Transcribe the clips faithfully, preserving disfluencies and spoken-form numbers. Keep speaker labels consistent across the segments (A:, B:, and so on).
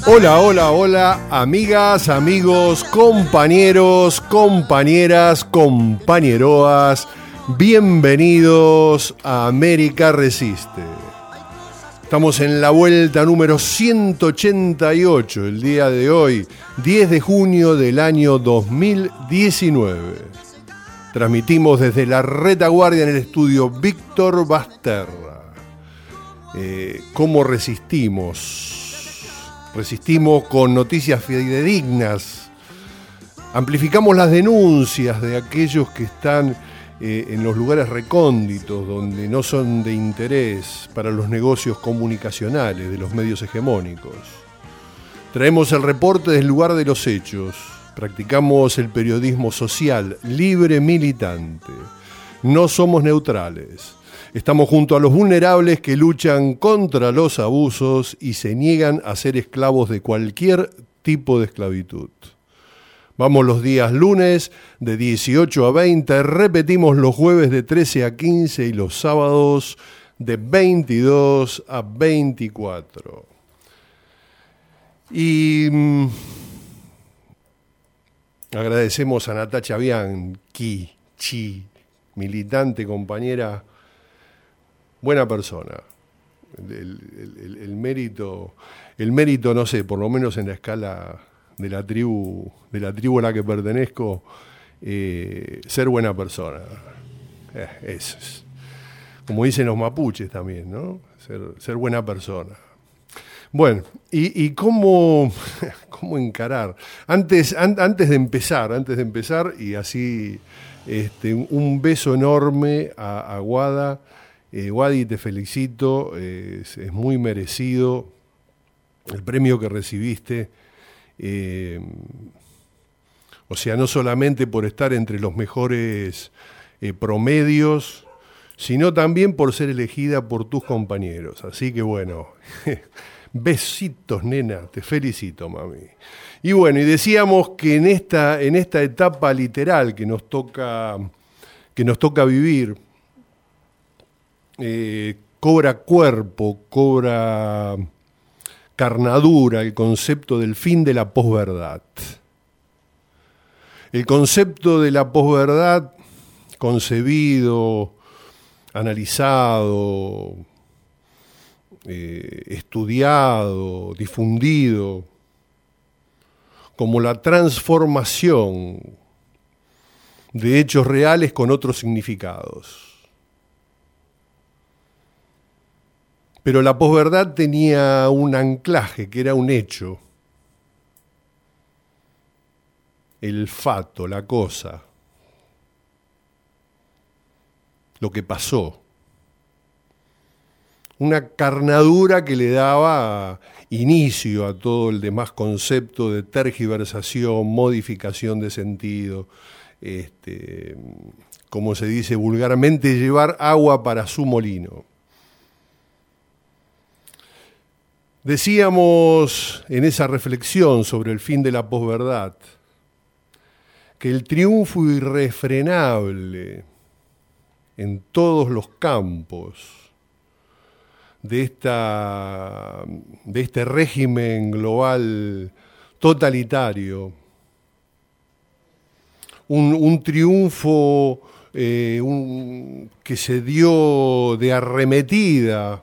A: Hola, hola, hola, amigas, amigos, compañeros, compañeras, compañeroas, bienvenidos a América Resiste. Estamos en la vuelta número ciento ochenta y ocho, el día de hoy, diez de junio del año dos mil diecinueve. Transmitimos desde la retaguardia en el estudio Víctor Basterra. Eh, ¿Cómo resistimos? Resistimos con noticias fidedignas. Amplificamos las denuncias de aquellos que están eh, en los lugares recónditos, donde no son de interés para los negocios comunicacionales de los medios hegemónicos. Traemos el reporte del lugar de los hechos. Practicamos el periodismo social, libre, militante. No somos neutrales. Estamos junto a los vulnerables que luchan contra los abusos y se niegan a ser esclavos de cualquier tipo de esclavitud. Vamos los días lunes de dieciocho a veinte, repetimos los jueves de trece a quince y los sábados de veintidós a veinticuatro. Y mmm, agradecemos a Natacha Bianchi, chi, militante, compañera. Buena persona. El, el, el, el mérito, el mérito, no sé, por lo menos en la escala de la tribu, de la tribu a la que pertenezco, eh, ser buena persona. Eh, eso es. Como dicen los mapuches también, ¿no? Ser, ser buena persona. Bueno, y, y cómo, cómo encarar. Antes, an, antes de empezar, antes de empezar, y así este, un beso enorme a, a Guada. Eh, Wadi, te felicito, eh, es, es muy merecido el premio que recibiste, eh, o sea, no solamente por estar entre los mejores eh, promedios, sino también por ser elegida por tus compañeros. Así que bueno, besitos, nena, te felicito, mami. Y bueno, y decíamos que en esta, en esta etapa literal que nos toca, que nos toca vivir, Eh, cobra cuerpo, cobra carnadura el concepto del fin de la posverdad. El concepto de la posverdad concebido, analizado, eh, estudiado, difundido, como la transformación de hechos reales con otros significados. Pero la posverdad tenía un anclaje, que era un hecho. El fato, la cosa. Lo que pasó. Una carnadura que le daba inicio a todo el demás concepto de tergiversación, modificación de sentido, este, como se dice vulgarmente, llevar agua para su molino. Decíamos en esa reflexión sobre el fin de la posverdad que el triunfo irrefrenable en todos los campos de, esta, de este régimen global totalitario, un, un triunfo eh, un, que se dio de arremetida,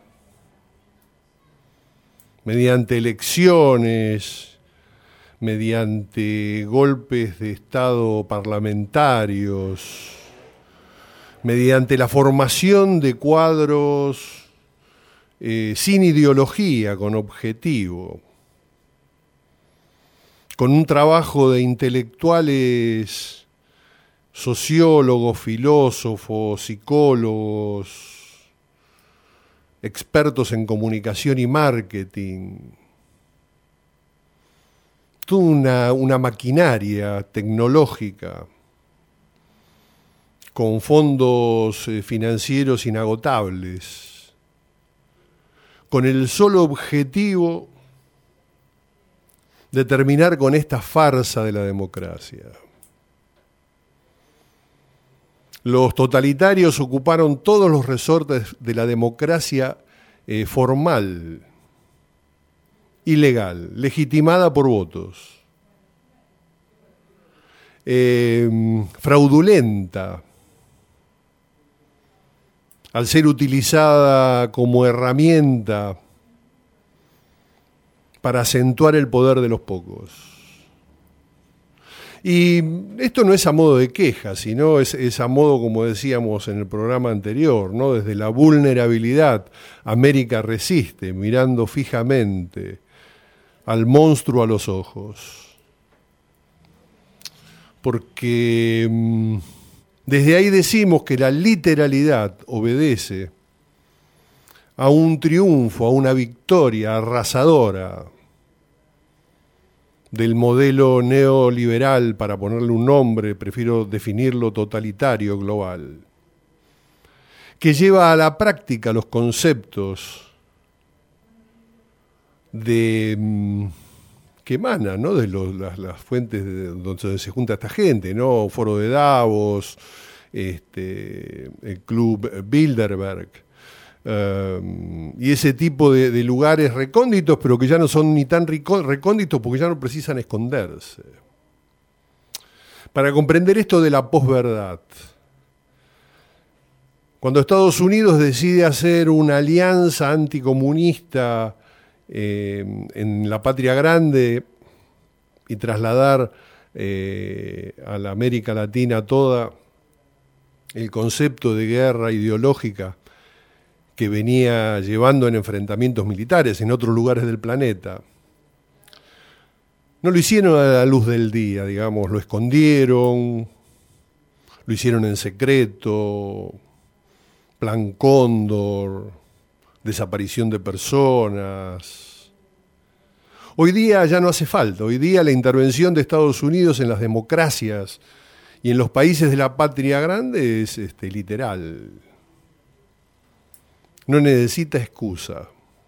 A: mediante elecciones, mediante golpes de Estado parlamentarios, mediante la formación de cuadros eh, sin ideología, con objetivo, con un trabajo de intelectuales, sociólogos, filósofos, psicólogos, expertos en comunicación y marketing, toda una, una maquinaria tecnológica con fondos financieros inagotables, con el solo objetivo de terminar con esta farsa de la democracia. Los totalitarios ocuparon todos los resortes de la democracia eh, formal ilegal, legitimada por votos, eh, fraudulenta, al ser utilizada como herramienta para acentuar el poder de los pocos. Y esto no es a modo de queja, sino es, es a modo, como decíamos en el programa anterior, ¿no? Desde la vulnerabilidad, América resiste, mirando fijamente al monstruo a los ojos. Porque mmm, desde ahí decimos que la literalidad obedece a un triunfo, a una victoria arrasadora del modelo neoliberal, para ponerle un nombre, prefiero definirlo totalitario global, que lleva a la práctica los conceptos de, que emanan, ¿no? de los, las, las fuentes de donde se junta esta gente, ¿no? Foro de Davos, este, el Club Bilderberg, Um, y ese tipo de, de lugares recónditos, pero que ya no son ni tan recónditos porque ya no precisan esconderse. Para comprender esto de la posverdad, cuando Estados Unidos decide hacer una alianza anticomunista eh, en la patria grande y trasladar eh, a la América Latina toda el concepto de guerra ideológica que venía llevando en enfrentamientos militares en otros lugares del planeta, no lo hicieron a la luz del día, digamos, lo escondieron, lo hicieron en secreto, Plan Cóndor, desaparición de personas. Hoy día ya no hace falta, hoy día la intervención de Estados Unidos en las democracias y en los países de la patria grande es este, literal. No necesita excusa.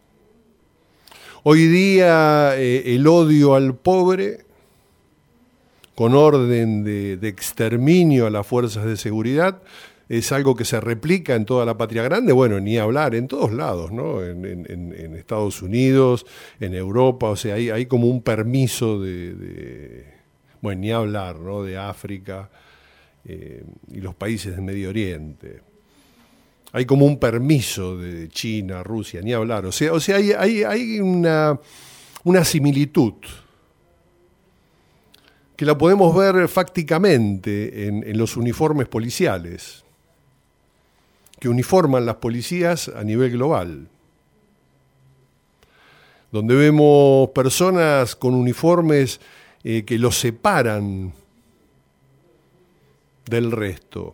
A: Hoy día eh, el odio al pobre, con orden de, de exterminio a las fuerzas de seguridad, es algo que se replica en toda la patria grande, bueno, ni hablar, en todos lados, ¿no? En, en, en Estados Unidos, en Europa, o sea, hay, hay como un permiso de, de, bueno, ni hablar, ¿no? De África eh, y los países del Medio Oriente. Hay como un permiso de China, Rusia, ni hablar. O sea, o sea hay, hay, hay una, una similitud que la podemos ver fácticamente en, en los uniformes policiales, que uniforman las policías a nivel global, donde vemos personas con uniformes eh, que los separan del resto,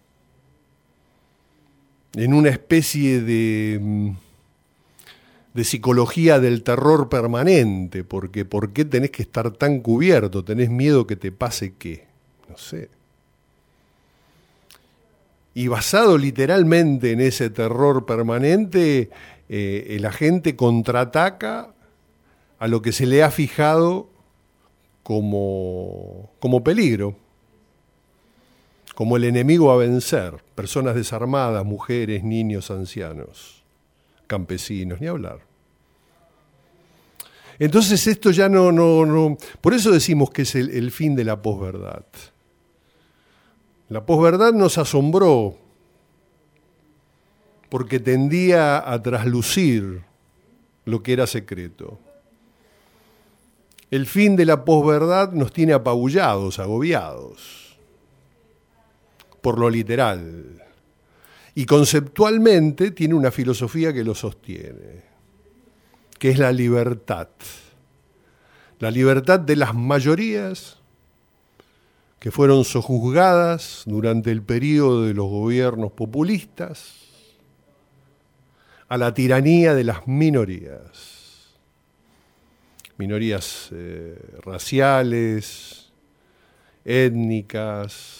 A: en una especie de, de psicología del terror permanente, porque ¿por qué tenés que estar tan cubierto? ¿Tenés miedo que te pase qué? No sé. Y basado literalmente en ese terror permanente, eh, el agente contraataca a lo que se le ha fijado como, como peligro, como el enemigo a vencer, personas desarmadas, mujeres, niños, ancianos, campesinos, ni hablar. Entonces esto ya no, no, no, por eso decimos que es el, el fin de la posverdad. La posverdad nos asombró porque tendía a traslucir lo que era secreto. El fin de la posverdad nos tiene apabullados, agobiados por lo literal. Y conceptualmente tiene una filosofía que lo sostiene, que es la libertad. La libertad de las mayorías que fueron sojuzgadas durante el período de los gobiernos populistas a la tiranía de las minorías. Minorías eh, raciales, étnicas,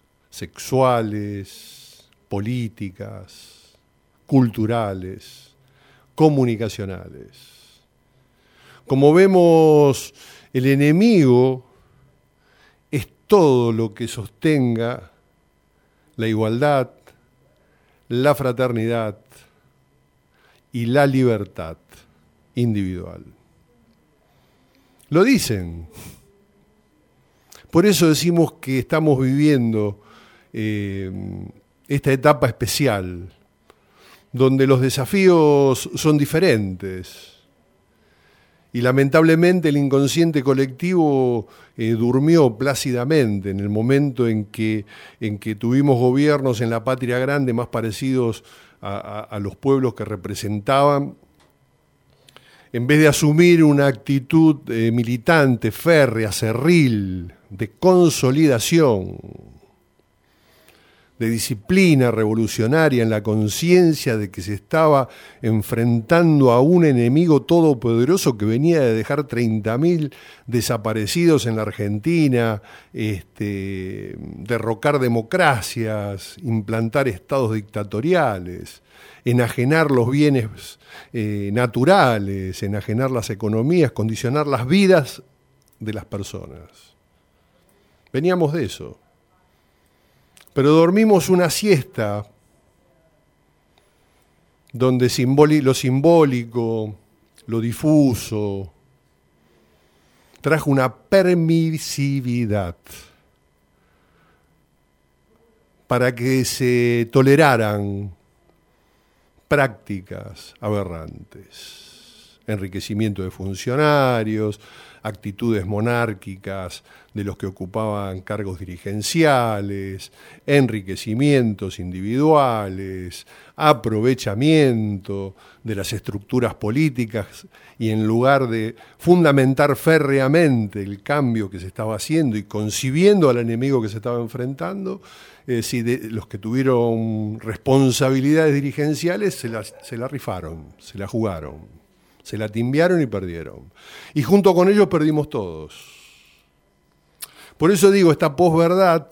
A: sexuales, políticas, culturales, comunicacionales. Como vemos, el enemigo es todo lo que sostenga la igualdad, la fraternidad y la libertad individual. Lo dicen. Por eso decimos que estamos viviendo eh, esta etapa especial, donde los desafíos son diferentes. Y lamentablemente el inconsciente colectivo eh, durmió plácidamente en el momento en que, en que tuvimos gobiernos en la patria grande más parecidos a, a, a los pueblos que representaban. En vez de asumir una actitud eh, militante, férrea, cerril, de consolidación, de disciplina revolucionaria en la conciencia de que se estaba enfrentando a un enemigo todopoderoso que venía de dejar treinta mil desaparecidos en la Argentina, este, derrocar democracias, implantar estados dictatoriales, enajenar los bienes eh, naturales, enajenar las economías, condicionar las vidas de las personas. Veníamos de eso. Pero dormimos una siesta donde simboli- lo simbólico, lo difuso, trajo una permisividad para que se toleraran prácticas aberrantes, enriquecimiento de funcionarios, actitudes monárquicas de los que ocupaban cargos dirigenciales, enriquecimientos individuales, aprovechamiento de las estructuras políticas y en lugar de fundamentar férreamente el cambio que se estaba haciendo y concibiendo al enemigo que se estaba enfrentando, eh, si de, los que tuvieron responsabilidades dirigenciales se la, se la rifaron, se la jugaron. Se la timbiaron y perdieron. Y junto con ellos perdimos todos. Por eso digo, esta posverdad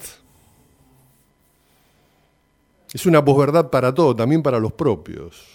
A: es una posverdad para todo, también para los propios.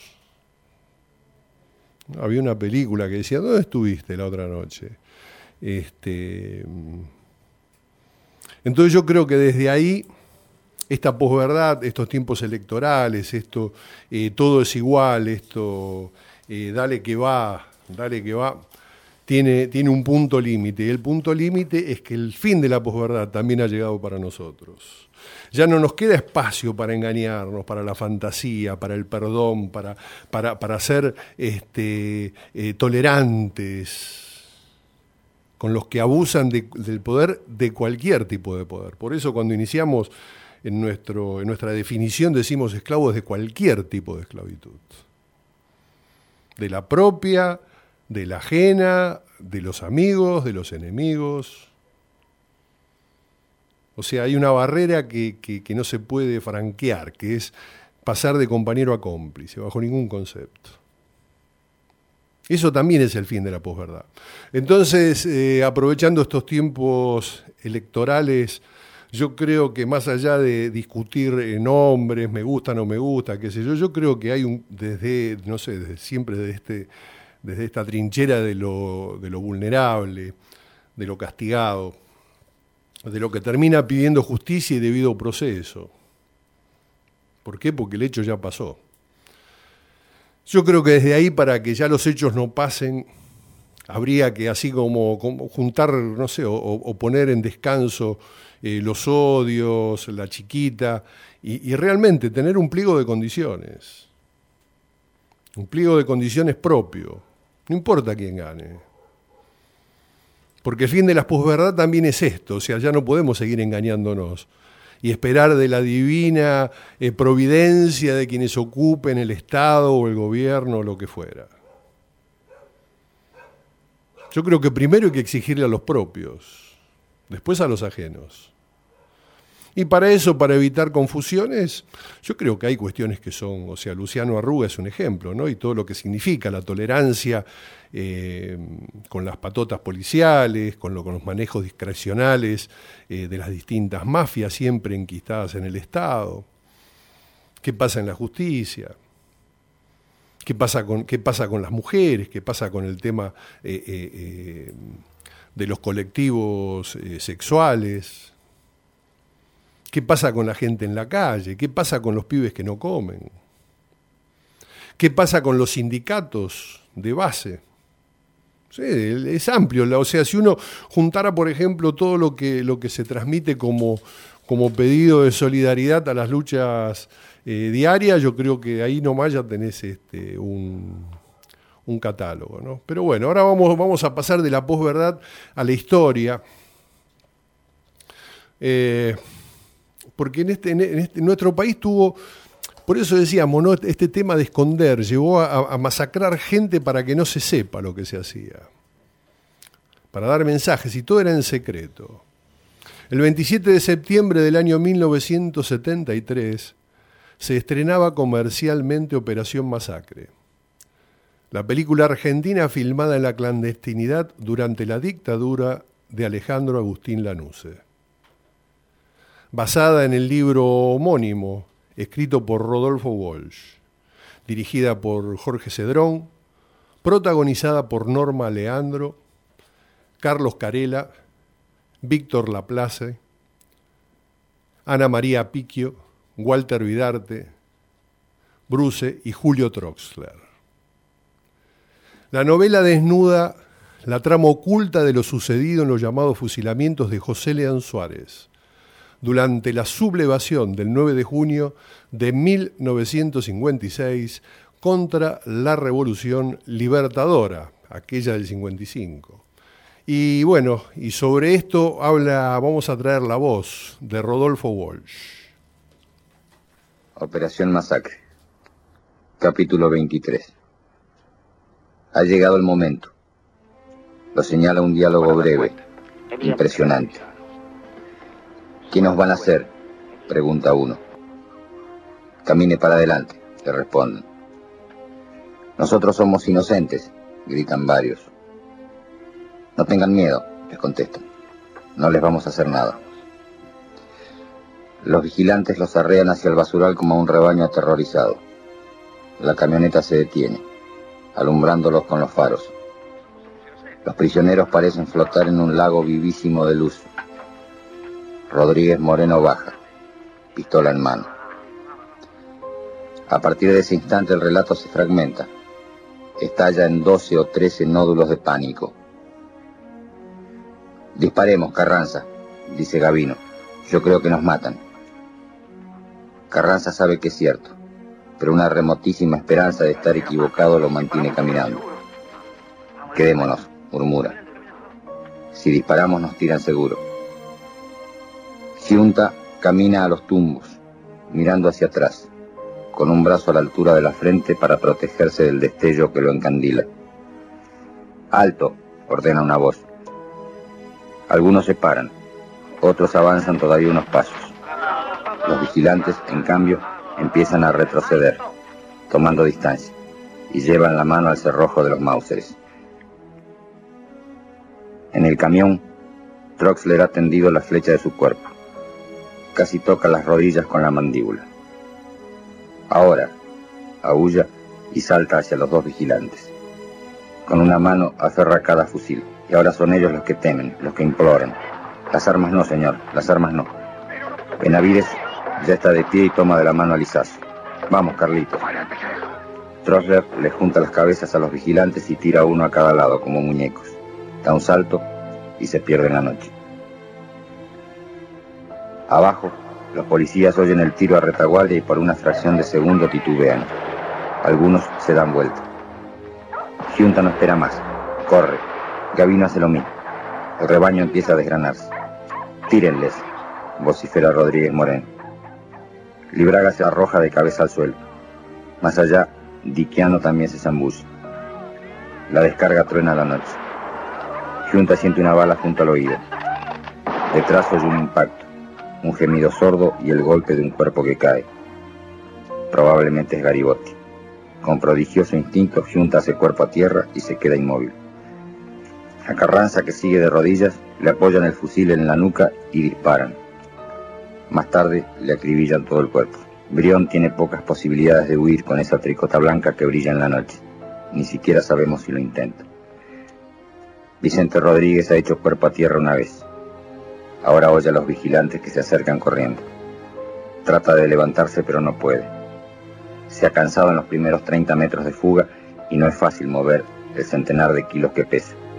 A: Había una película que decía, ¿dónde estuviste la otra noche? Este, entonces yo creo que desde ahí, esta posverdad, estos tiempos electorales, esto, eh, todo es igual, esto... Eh, dale que va, dale que va, tiene, tiene un punto límite. Y el punto límite es que el fin de la posverdad también ha llegado para nosotros. Ya no nos queda espacio para engañarnos, para la fantasía, para el perdón, para, para, para ser este, eh, tolerantes con los que abusan de, del poder, de cualquier tipo de poder. Por eso cuando iniciamos en, nuestro, en nuestra definición decimos esclavos de cualquier tipo de esclavitud. De la propia, de la ajena, de los amigos, de los enemigos. O sea, hay una barrera que, que, que no se puede franquear, que es pasar de compañero a cómplice, bajo ningún concepto. Eso también es el fin de la posverdad. Entonces, eh, aprovechando estos tiempos electorales, yo creo que más allá de discutir nombres, me gusta, no me gusta, qué sé yo, yo creo que hay un, desde, no sé, desde siempre desde, este, desde esta trinchera de lo, de lo vulnerable, de lo castigado, de lo que termina pidiendo justicia y debido proceso. ¿Por qué? Porque el hecho ya pasó. Yo creo que desde ahí, para que ya los hechos no pasen, habría que así como, como juntar, no sé, o, o poner en descanso Eh, los odios, la chiquita, y, y realmente tener un pliego de condiciones, un pliego de condiciones propio, no importa quién gane. Porque el fin de la posverdad también es esto, o sea, ya no podemos seguir engañándonos y esperar de la divina eh, providencia de quienes ocupen el Estado o el gobierno o lo que fuera. Yo creo que primero hay que exigirle a los propios, después a los ajenos. Y para eso, para evitar confusiones, yo creo que hay cuestiones que son, o sea, Luciano Arruga es un ejemplo, ¿no? Y todo lo que significa la tolerancia eh, con las patotas policiales, con, lo, con los manejos discrecionales eh, de las distintas mafias siempre enquistadas en el Estado. ¿Qué pasa en la justicia? ¿Qué pasa con, qué pasa con las mujeres? ¿Qué pasa con el tema eh, eh, eh, de los colectivos eh, sexuales? ¿Qué pasa con la gente en la calle? ¿Qué pasa con los pibes que no comen? ¿Qué pasa con los sindicatos de base? Sí, es amplio. O sea, si uno juntara, por ejemplo, todo lo que, lo que se transmite como, como pedido de solidaridad a las luchas eh, diarias, yo creo que ahí nomás ya tenés este, un, un catálogo, ¿no? Pero bueno, ahora vamos, vamos a pasar de la posverdad a la historia. Eh, porque en, este, en, este, en nuestro país tuvo... Por eso decíamos, ¿no? Este tema de esconder llevó a, a masacrar gente para que no se sepa lo que se hacía. Para dar mensajes, y todo era en secreto. El veintisiete de septiembre del año mil novecientos setenta y tres se estrenaba comercialmente Operación Masacre. La película argentina filmada en la clandestinidad durante la dictadura de Alejandro Agustín Lanusse. Basada en el libro homónimo, escrito por Rodolfo Walsh, dirigida por Jorge Cedrón, protagonizada por Norma Leandro, Carlos Carela, Víctor Laplace, Ana María Picchio, Walter Vidarte, Bruce y Julio Troxler. La novela desnuda la trama oculta de lo sucedido en los llamados fusilamientos de José León Suárez, durante la sublevación del nueve de junio de mil novecientos cincuenta y seis contra la Revolución Libertadora, aquella del cincuenta y cinco. Y bueno, y sobre esto habla, vamos a traer la voz de Rodolfo Walsh.
B: Operación Masacre, capítulo veintitrés. Ha llegado el momento. Lo señala un diálogo breve, impresionante. ¿Qué nos van a hacer?, pregunta uno. Camine para adelante, le responden. Nosotros somos inocentes, gritan varios. No tengan miedo, les contestan. No les vamos a hacer nada. Los vigilantes los arrean hacia el basural como a un rebaño aterrorizado. La camioneta se detiene, alumbrándolos con los faros. Los prisioneros parecen flotar en un lago vivísimo de luz. Rodríguez Moreno baja, pistola en mano. A partir de ese instante el relato se fragmenta. Estalla en doce o trece nódulos de pánico. Disparemos, Carranza, dice Gavino. Yo creo que nos matan. Carranza sabe que es cierto, pero una remotísima esperanza de estar equivocado lo mantiene caminando. Quedémonos, murmura. Si disparamos nos tiran seguro. Giunta camina a los tumbos, mirando hacia atrás, con un brazo a la altura de la frente para protegerse del destello que lo encandila. ¡Alto!, ordena una voz. Algunos se paran, otros avanzan todavía unos pasos. Los vigilantes, en cambio, empiezan a retroceder, tomando distancia, y llevan la mano al cerrojo de los Mauseres. En el camión, Troxler ha tendido la flecha de su cuerpo. Casi toca las rodillas con la mandíbula. Ahora, aúlla y salta hacia los dos vigilantes. Con una mano aferra cada fusil, y ahora son ellos los que temen, los que imploran. Las armas no, señor, las armas no. Benavides ya está de pie y toma de la mano a Lizazo. Vamos, Carlitos. Troxler le junta las cabezas a los vigilantes y tira uno a cada lado como muñecos. Da un salto y se pierde en la noche. Abajo, los policías oyen el tiro a retaguardia y por una fracción de segundo titubean. Algunos se dan vuelta. Giunta no espera más. Corre. Gavino hace lo mismo. El rebaño empieza a desgranarse. Tírenles, vocifera Rodríguez Moreno. Libraga se arroja de cabeza al suelo. Más allá, Diquiano también se zambulle. La descarga truena la noche. Giunta siente una bala junto al oído. Detrás oye un impacto, un gemido sordo y el golpe de un cuerpo que cae. Probablemente es Garibotti. Con prodigioso instinto, Giunta hace cuerpo a tierra y se queda inmóvil. A Carranza, que sigue de rodillas, le apoyan el fusil en la nuca y disparan. Más tarde le acribillan todo el cuerpo. Brión tiene pocas posibilidades de huir con esa tricota blanca que brilla en la noche. Ni siquiera sabemos si lo intenta. Vicente Rodríguez ha hecho cuerpo a tierra una vez. Ahora oye a los vigilantes que se acercan corriendo. Trata de levantarse, pero no puede. Se ha cansado en los primeros treinta metros de fuga y no es fácil mover el centenar de kilos que pesa.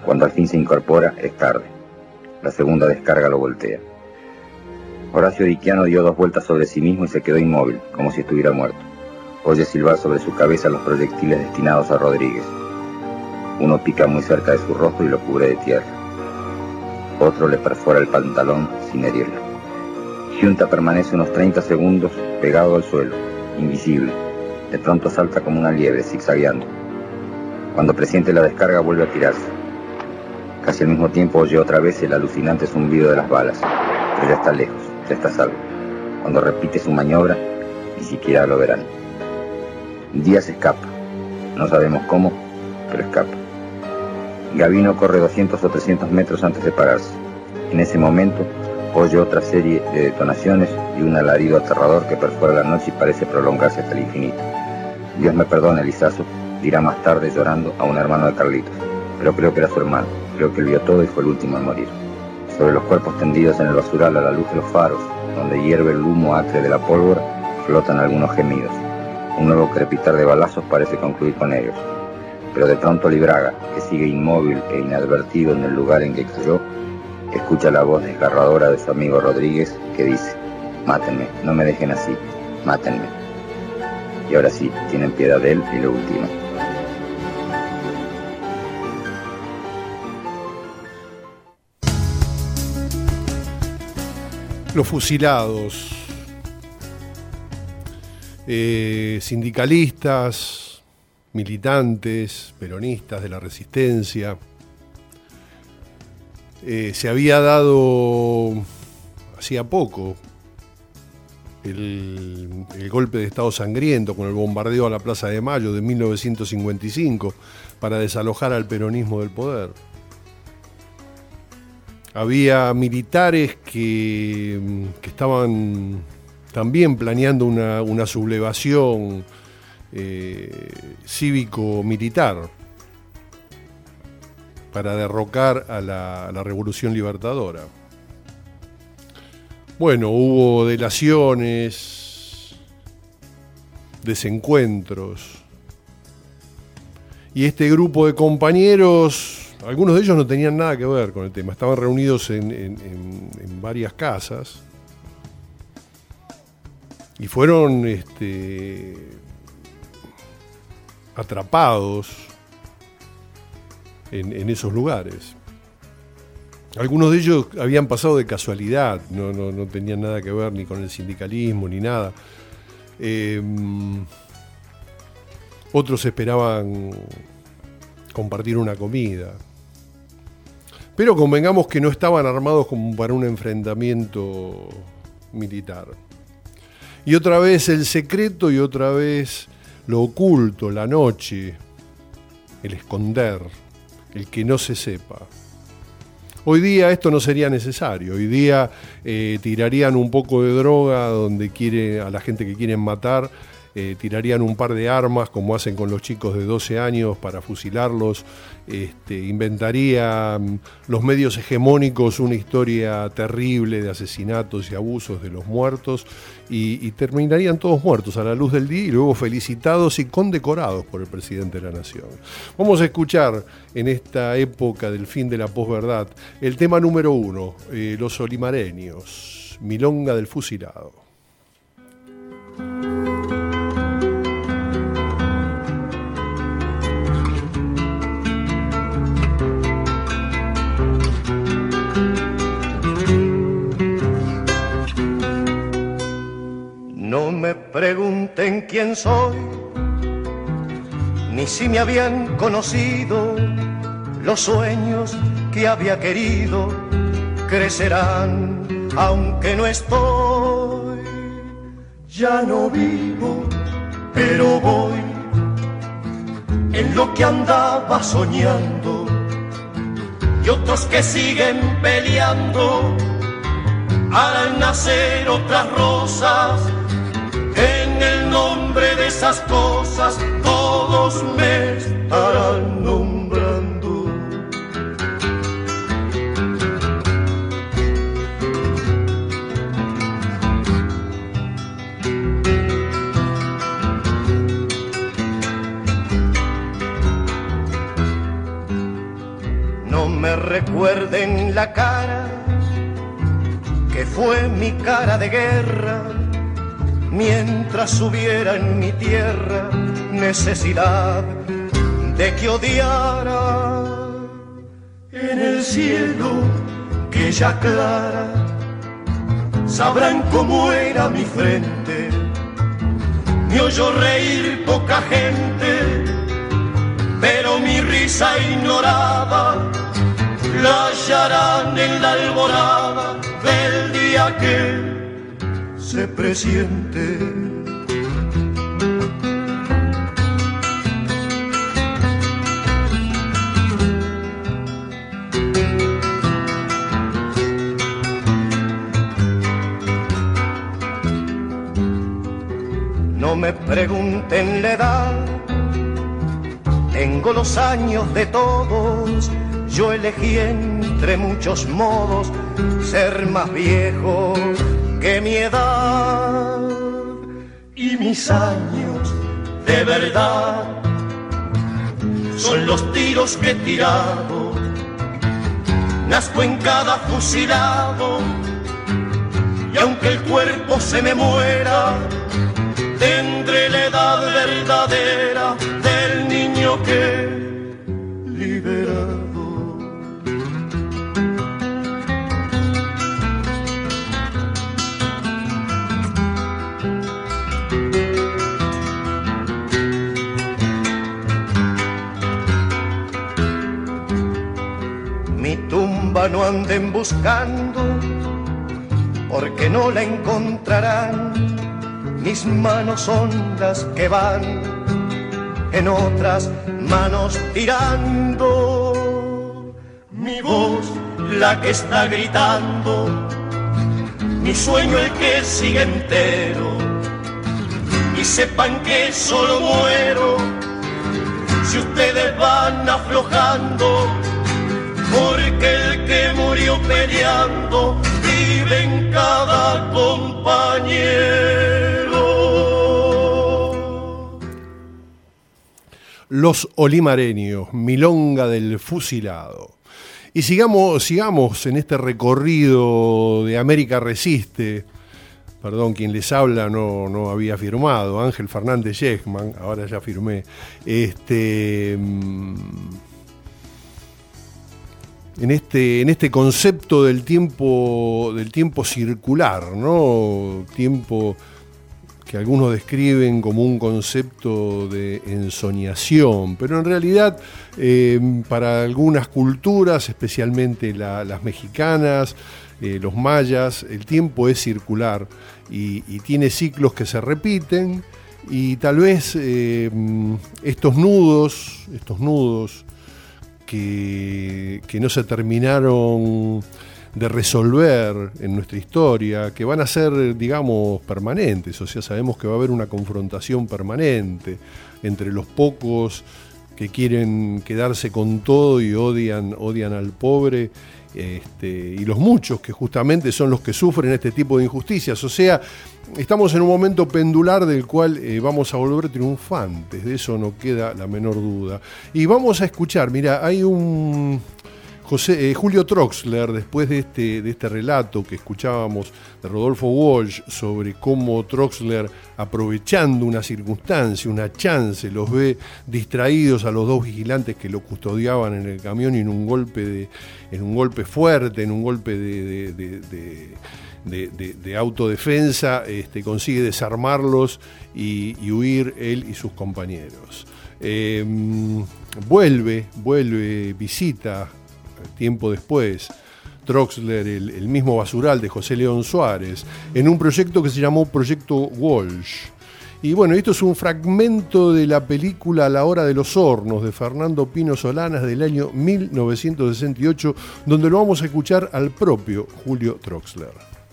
B: Cuando al fin se incorpora, es tarde. La segunda descarga lo voltea. Horacio Diquiano dio dos vueltas sobre sí mismo y se quedó inmóvil, como si estuviera muerto. Oye silbar sobre su cabeza los proyectiles destinados a Rodríguez. Uno pica muy cerca de su rostro y lo cubre de tierra. Otro le perfora el pantalón sin herirlo. Giunta permanece unos treinta segundos pegado al suelo, invisible. De pronto salta como una liebre, zigzagueando. Cuando presiente la descarga vuelve a tirarse. Casi al mismo tiempo oye otra vez el alucinante zumbido de las balas, pero ya está lejos, ya está a salvo. Cuando repite su maniobra, ni siquiera lo verán. Díaz escapa. No sabemos cómo, pero escapa. Gavino corre doscientos o trescientos metros antes de pararse. En ese momento oye otra serie de detonaciones y un alarido aterrador que perfora la noche y parece prolongarse hasta el infinito. Dios me perdone, Lizazo, dirá más tarde llorando a un hermano de Carlitos, pero creo que era su hermano, creo que él vio todo y fue el último en morir. Sobre los cuerpos tendidos en el basural a la luz de los faros, donde hierve el humo acre de la pólvora, flotan algunos gemidos. Un nuevo crepitar de balazos parece concluir con ellos. Pero de pronto Libraga, que sigue inmóvil e inadvertido en el lugar en que cayó, escucha la voz desgarradora de su amigo Rodríguez que dice: mátenme, no me dejen así, mátenme. Y ahora sí, tienen piedad de él y lo ultiman.
A: Los fusilados, eh, sindicalistas, militantes, peronistas de la resistencia. Eh, se había dado hacía poco el, el golpe de Estado sangriento con el bombardeo a la Plaza de Mayo de mil novecientos cincuenta y cinco para desalojar al peronismo del poder. Había militares que, que estaban también planeando una, una sublevación eh, cívico-militar para derrocar a la, a la Revolución Libertadora. Bueno, hubo delaciones, desencuentros, y este grupo de compañeros, algunos de ellos no tenían nada que ver con el tema, estaban reunidos en, en, en, en varias casas y fueron este, atrapados en, en esos lugares. Algunos de ellos habían pasado de casualidad, no, no, no tenían nada que ver ni con el sindicalismo ni nada. Eh, otros esperaban compartir una comida. Pero convengamos que no estaban armados como para un enfrentamiento militar. Y otra vez el secreto y otra vez lo oculto, la noche, el esconder, el que no se sepa. Hoy día esto no sería necesario. Hoy día eh, tirarían un poco de droga donde quiere, a la gente que quieren matar, eh, tirarían un par de armas como hacen con los chicos de doce años para fusilarlos, este, inventarían los medios hegemónicos una historia terrible de asesinatos y abusos de los muertos y, y terminarían todos muertos a la luz del día y luego felicitados y condecorados por el presidente de la Nación. Vamos a escuchar en esta época del fin de la posverdad el tema número uno, eh, Los Olimareños, Milonga del Fusilado.
C: No me pregunten quién soy, ni si me habían conocido. Los sueños que había querido crecerán, aunque no estoy. Ya no vivo, pero voy en lo que andaba soñando. Y otros que siguen peleando harán nacer otras rosas. En el nombre de esas cosas todos me estarán nombrando. No la cara que fue mi cara de guerra, mientras hubiera en mi tierra necesidad de que odiara. En el cielo que ya aclara sabrán cómo era mi frente, me oyó reír poca gente, pero mi risa ignorada la hallarán en la alborada del día que se presiente. No me pregunten la edad, tengo los años de todos. Yo elegí entre muchos modos ser más viejo que mi edad. Y mis años de verdad son los tiros que he tirado. Nazco en cada fusilado y aunque el cuerpo se me muera, tendré la edad verdadera del niño que he liberado. Mi tumba no anden buscando, porque no la encontrarán. Mis manos son las que van en otras manos tirando. Mi voz la que está gritando, mi sueño el que sigue entero. Y sepan que solo muero si ustedes van aflojando, porque el que murió peleando vive en cada compañero.
A: Los Olimareños, Milonga del Fusilado. Y sigamos, sigamos en este recorrido de América Resiste. Perdón, quien les habla no, no había firmado, Ángel Fernández Yechman, ahora ya firmé. Este, en, este, en este concepto del tiempo, del tiempo circular, ¿no? Tiempo que algunos describen como un concepto de ensoñación, pero en realidad eh, para algunas culturas, especialmente la, las mexicanas, eh, los mayas, el tiempo es circular y, y tiene ciclos que se repiten, y tal vez eh, estos nudos, estos nudos que, que no se terminaron de resolver en nuestra historia, que van a ser, digamos, permanentes. O sea, sabemos que va a haber una confrontación permanente entre los pocos que quieren quedarse con todo y odian, odian al pobre, este, y los muchos que justamente son los que sufren este tipo de injusticias. O sea, estamos en un momento pendular del cual eh, vamos a volver triunfantes, de eso no queda la menor duda. Y vamos a escuchar, mira, hay un... José, eh, Julio Troxler, después de este, de este relato que escuchábamos de Rodolfo Walsh sobre cómo Troxler, aprovechando una circunstancia, una chance, los ve distraídos a los dos vigilantes que lo custodiaban en el camión, y en un golpe, de, en un golpe fuerte, en un golpe de, de, de, de, de, de, de autodefensa, este, consigue desarmarlos y, y huir él y sus compañeros. Eh, vuelve, vuelve, visita tiempo después Troxler el, el mismo basural de José León Suárez en un proyecto que se llamó Proyecto Walsh. Y bueno, esto es un fragmento de la película La Hora de los Hornos de Fernando Pino Solanas del año mil novecientos sesenta y ocho, donde lo vamos a escuchar al propio Julio Troxler.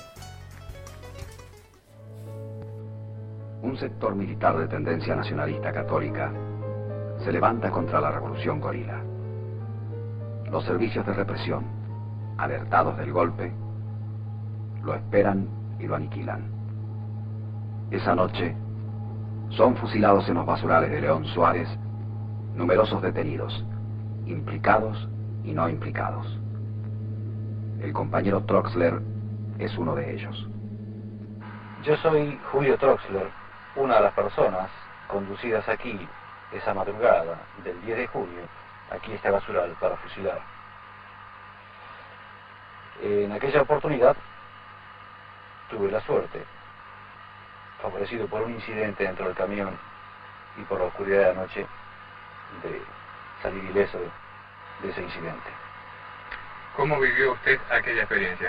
D: Un sector militar de tendencia nacionalista católica se levanta contra la revolución gorila. Los servicios de represión, alertados del golpe, lo esperan y lo aniquilan. Esa noche son fusilados en los basurales de León Suárez numerosos detenidos, implicados y no implicados. El compañero Troxler es uno de ellos.
E: Yo soy Julio Troxler, una de las personas conducidas aquí esa madrugada del diez de junio, aquí a este basural para fusilar. En aquella oportunidad tuve la suerte, favorecido por un incidente dentro del camión y por la oscuridad de la noche, de salir ileso de, de ese incidente.
F: ¿Cómo vivió usted aquella experiencia?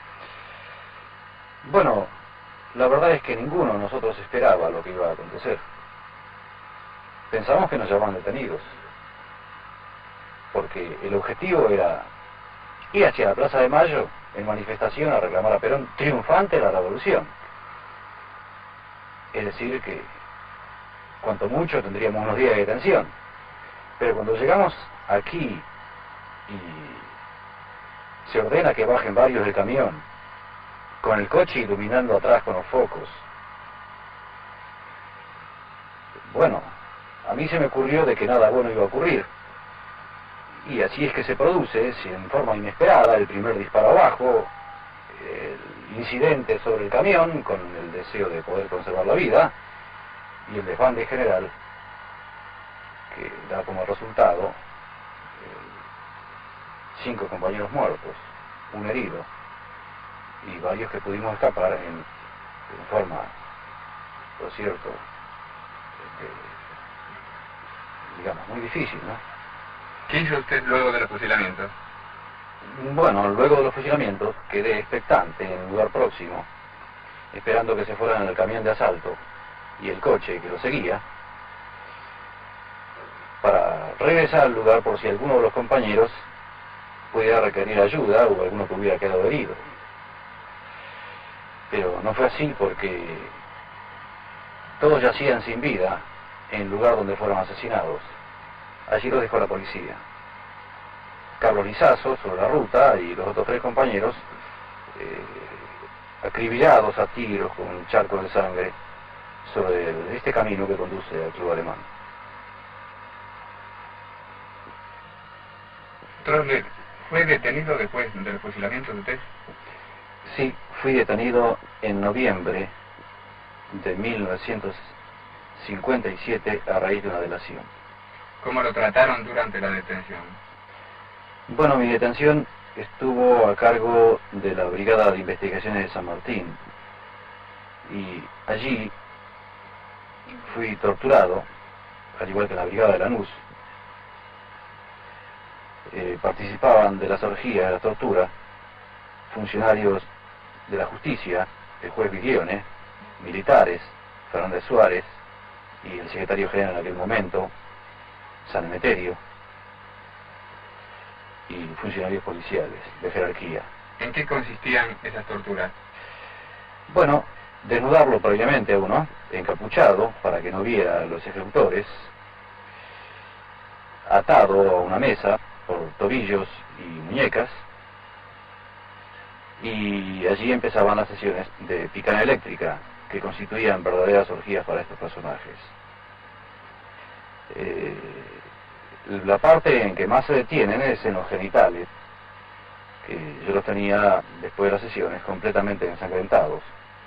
E: Bueno, la verdad es que ninguno de nosotros esperaba lo que iba a acontecer. Pensamos que nos llevaban detenidos, porque el objetivo era ir hacia la Plaza de Mayo en manifestación a reclamar a Perón triunfante de la revolución. Es decir, que cuanto mucho tendríamos unos días de detención. Pero cuando llegamos aquí y se ordena que bajen varios del camión, con el coche iluminando atrás con los focos, bueno, a mí se me ocurrió de que nada bueno iba a ocurrir. Y así es que se produce, en forma inesperada, el primer disparo abajo, el incidente sobre el camión, con el deseo de poder conservar la vida, y el desbande general, que da como resultado eh, cinco compañeros muertos, un herido, y varios que pudimos escapar en, en forma, por cierto, este, digamos, muy difícil, ¿no?
F: ¿Qué hizo usted luego de los fusilamientos?
E: Bueno, luego de los fusilamientos quedé expectante en un lugar próximo, esperando que se fueran en el camión de asalto y el coche que lo seguía, para regresar al lugar por si alguno de los compañeros pudiera requerir ayuda o alguno que hubiera quedado herido. Pero no fue así, porque todos yacían sin vida en el lugar donde fueron asesinados. Allí los dejó la policía. Carlos Lizazo sobre la ruta y los otros tres compañeros eh, acribillados a tiros con un charco de sangre sobre este camino que conduce al Club Alemán.
F: Troxler, ¿fue detenido después del fusilamiento de usted?
E: Sí, fui detenido en noviembre de mil novecientos cincuenta y siete a raíz de una delación.
F: ¿Cómo lo trataron durante la detención?
E: Bueno, mi detención estuvo a cargo de la Brigada de Investigaciones de San Martín y allí fui torturado, al igual que la Brigada de Lanús. Eh, participaban de las orgías de la tortura funcionarios de la justicia, el juez Viglione, militares, Fernández Suárez y el secretario general en aquel momento, San Emeterio, y funcionarios policiales de jerarquía.
F: ¿En qué consistían esas torturas?
E: Bueno, desnudarlo previamente a uno, encapuchado para que no viera a los ejecutores, atado a una mesa por tobillos y muñecas, y allí empezaban las sesiones de picana eléctrica, que constituían verdaderas orgías para estos personajes. Eh, la parte en que más se detienen es en los genitales, que yo los tenía después de las sesiones completamente ensangrentados.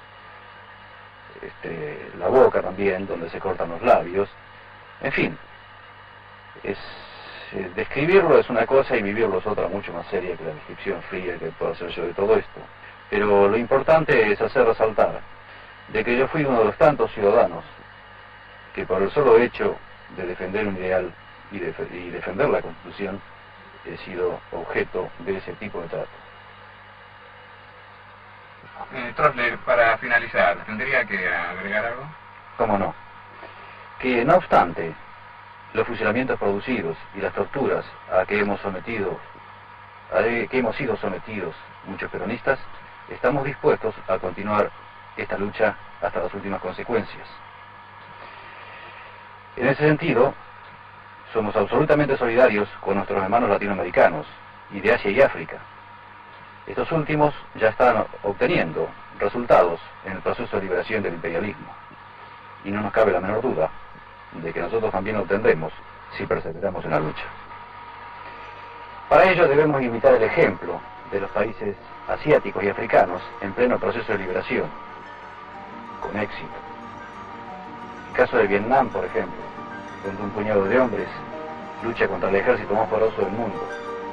E: Este, la boca también, donde se cortan los labios. En fin, es, eh, describirlo es una cosa y vivirlo es otra mucho más seria que la descripción fría que puedo hacer yo de todo esto. Pero lo importante es hacer resaltar de que yo fui uno de los tantos ciudadanos que por el solo hecho de defender un ideal y, de, y defender la Constitución he sido objeto de ese tipo de trato.
F: Eh, Troxler, para finalizar, ¿tendría que agregar algo?
E: ¿Cómo no? Que no obstante los fusilamientos producidos y las torturas a que hemos sometido, a que hemos sido sometidos muchos peronistas, estamos dispuestos a continuar esta lucha hasta las últimas consecuencias. En ese sentido, somos absolutamente solidarios con nuestros hermanos latinoamericanos y de Asia y África. Estos últimos ya están obteniendo resultados en el proceso de liberación del imperialismo, y no nos cabe la menor duda de que nosotros también lo obtendremos si perseveramos en la lucha. Para ello debemos imitar el ejemplo de los países asiáticos y africanos en pleno proceso de liberación, con éxito. El caso de Vietnam, por ejemplo, donde un puñado de hombres lucha contra el ejército más poderoso del mundo.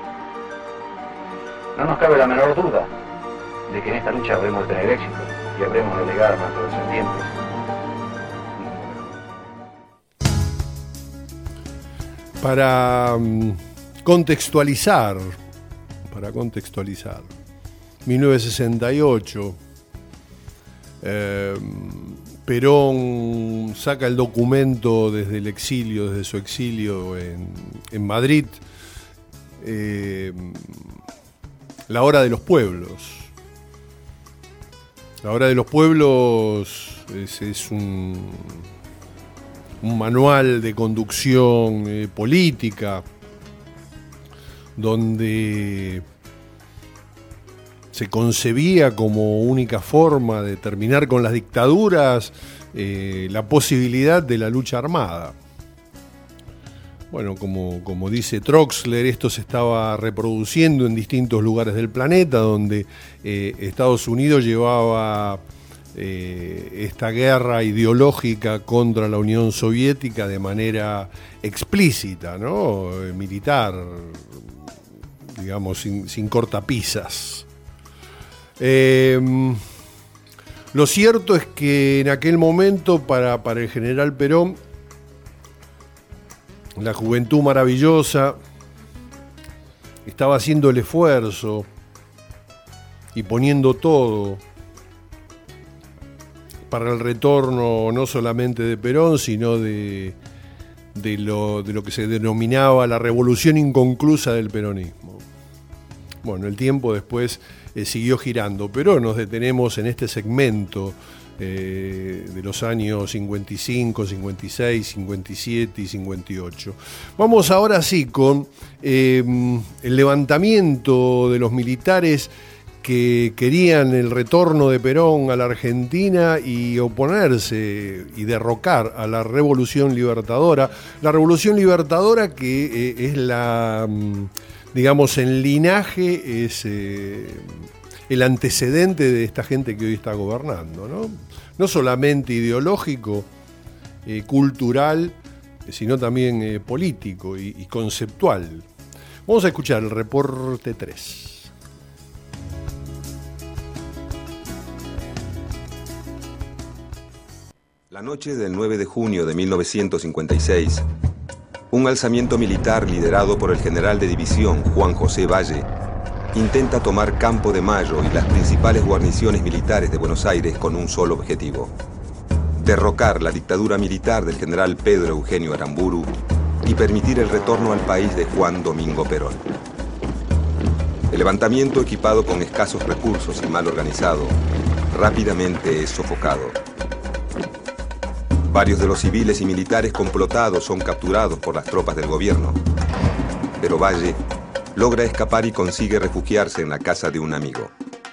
E: No nos cabe la menor duda de que en esta lucha habremos de tener éxito y habremos de legar a nuestros descendientes.
A: Para um, contextualizar, para contextualizar, mil novecientos sesenta y ocho, eh, Perón saca el documento desde el exilio, desde su exilio en, en Madrid, eh, La Hora de los Pueblos. La Hora de los Pueblos es, es un, un manual de conducción eh, política donde se concebía como única forma de terminar con las dictaduras eh, la posibilidad de la lucha armada. Bueno, como, como dice Troxler, esto se estaba reproduciendo en distintos lugares del planeta, donde eh, Estados Unidos llevaba eh, esta guerra ideológica contra la Unión Soviética de manera explícita, ¿no? Militar, digamos, sin, sin cortapisas. Eh, lo cierto es que en aquel momento para, para el general Perón, la juventud maravillosa estaba haciendo el esfuerzo y poniendo todo para el retorno no solamente de Perón, sino de, de, lo, de lo que se denominaba la revolución inconclusa del peronismo. Bueno, el tiempo después eh, siguió girando, pero nos detenemos en este segmento eh, de los años cincuenta y cinco, cincuenta y seis, cincuenta y siete y cincuenta y ocho. Vamos ahora sí con eh, el levantamiento de los militares que querían el retorno de Perón a la Argentina y oponerse y derrocar a la Revolución Libertadora. La Revolución Libertadora que eh, es la... digamos, en linaje es eh, el antecedente de esta gente que hoy está gobernando, ¿no? No solamente ideológico, eh, cultural, sino también eh, político y, y conceptual. Vamos a escuchar el reporte tres.
G: La noche del nueve de junio de mil novecientos cincuenta y seis, un alzamiento militar liderado por el general de división Juan José Valle intenta tomar Campo de Mayo y las principales guarniciones militares de Buenos Aires con un solo objetivo: derrocar la dictadura militar del general Pedro Eugenio Aramburu y permitir el retorno al país de Juan Domingo Perón. El levantamiento, equipado con escasos recursos y mal organizado, rápidamente es sofocado. Varios de los civiles y militares complotados son capturados por las tropas del gobierno, pero Valle logra escapar y consigue refugiarse en la casa de un amigo.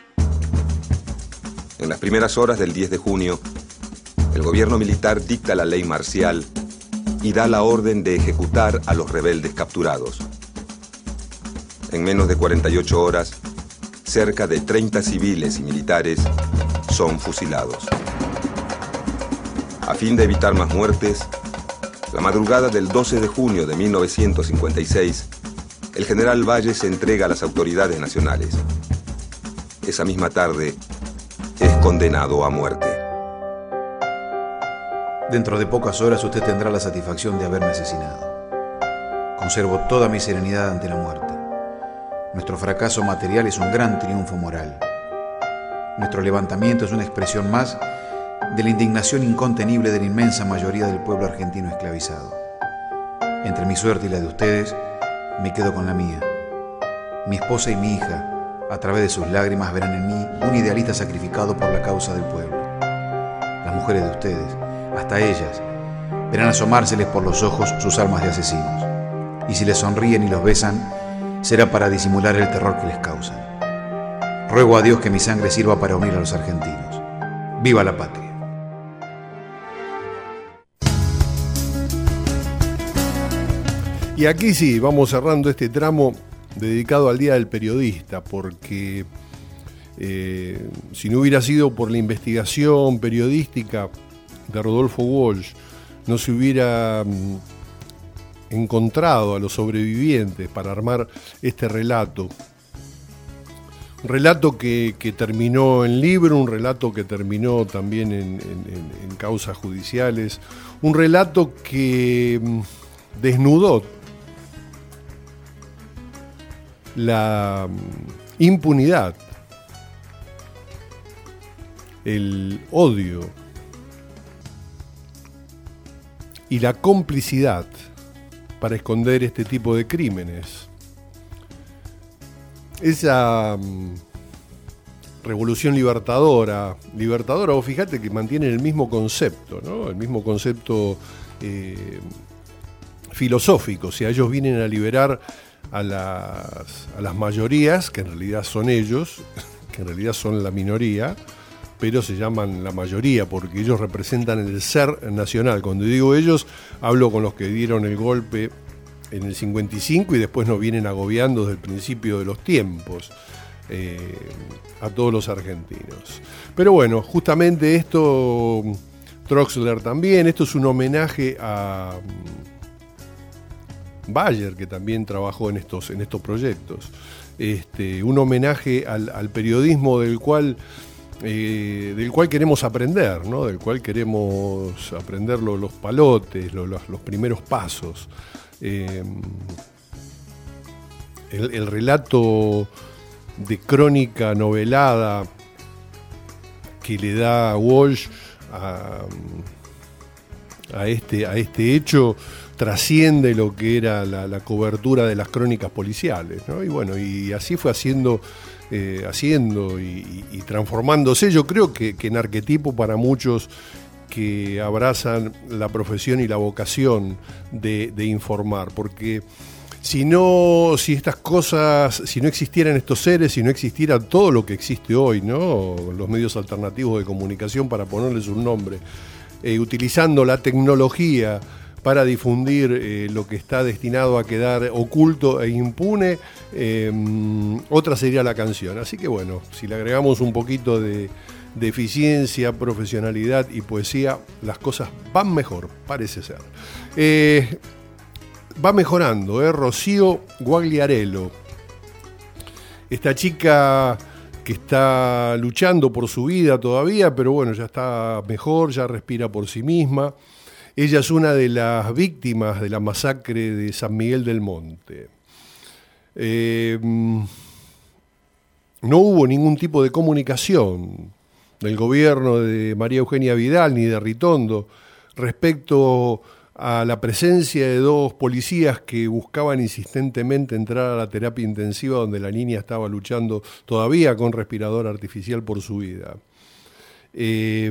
G: En las primeras horas del diez de junio, el gobierno militar dicta la ley marcial y da la orden de ejecutar a los rebeldes capturados. En menos de cuarenta y ocho horas, cerca de treinta civiles y militares son fusilados. A fin de evitar más muertes, la madrugada del doce de junio de mil novecientos cincuenta y seis, el general Valle se entrega a las autoridades nacionales. Esa misma tarde, es condenado a muerte.
H: Dentro de pocas horas usted tendrá la satisfacción de haberme asesinado. Conservo toda mi serenidad ante la muerte. Nuestro fracaso material es un gran triunfo moral. Nuestro levantamiento es una expresión más de la indignación incontenible de la inmensa mayoría del pueblo argentino esclavizado. Entre mi suerte y la de ustedes, me quedo con la mía. Mi esposa y mi hija, a través de sus lágrimas, verán en mí un idealista sacrificado por la causa del pueblo. Las mujeres de ustedes, hasta ellas, verán asomárseles por los ojos sus almas de asesinos. Y si les sonríen y los besan, será para disimular el terror que les causan. Ruego a Dios que mi sangre sirva para unir a los argentinos. ¡Viva la patria!
A: Y aquí sí, vamos cerrando este tramo dedicado al Día del Periodista, porque eh, si no hubiera sido por la investigación periodística de Rodolfo Walsh, no se hubiera mm, encontrado a los sobrevivientes para armar este relato. Un relato que, que terminó en libro, un relato que terminó también en, en, en causas judiciales, un relato que mm, desnudó la mm, impunidad, el odio y la complicidad para esconder este tipo de crímenes. Esa um, revolución libertadora, libertadora, vos fíjate que mantienen el mismo concepto, ¿no? El mismo concepto eh, filosófico. O sea, ellos vienen a liberar a las, a las mayorías, que en realidad son ellos, que en realidad son la minoría, pero se llaman la mayoría porque ellos representan el ser nacional. Cuando digo ellos, hablo con los que dieron el golpe en el cincuenta y cinco y después nos vienen agobiando desde el principio de los tiempos eh, a todos los argentinos. Pero bueno, justamente esto, Troxler también, esto es un homenaje a Bayer, que también trabajó en estos, en estos proyectos. Este, un homenaje al, al periodismo del cual... Eh, del cual queremos aprender, ¿no? Del cual queremos aprender lo, los palotes, lo, los, los primeros pasos. Eh, el, el relato de crónica novelada que le da Walsh a, a, este, a este hecho trasciende lo que era la, la cobertura de las crónicas policiales, ¿no? Y bueno, y así fue haciendo... Eh, haciendo y, y, y transformándose, yo creo que, que en arquetipo para muchos que abrazan la profesión y la vocación de, de informar, porque si no, si estas cosas, si no existieran estos seres, si no existiera todo lo que existe hoy, ¿no? Los medios alternativos de comunicación, para ponerles un nombre, eh, utilizando la tecnología para difundir eh, lo que está destinado a quedar oculto e impune, eh, otra sería la canción. Así que bueno, si le agregamos un poquito de, de eficiencia, profesionalidad y poesía, las cosas van mejor, parece ser. Eh, va mejorando, ¿eh? Rocío Guagliarello, esta chica que está luchando por su vida todavía, pero bueno, ya está mejor, ya respira por sí misma. Ella es una de las víctimas de la masacre de San Miguel del Monte. Eh, no hubo ningún tipo de comunicación del gobierno de María Eugenia Vidal ni de Ritondo respecto a la presencia de dos policías que buscaban insistentemente entrar a la terapia intensiva donde la niña estaba luchando todavía con respirador artificial por su vida. Eh,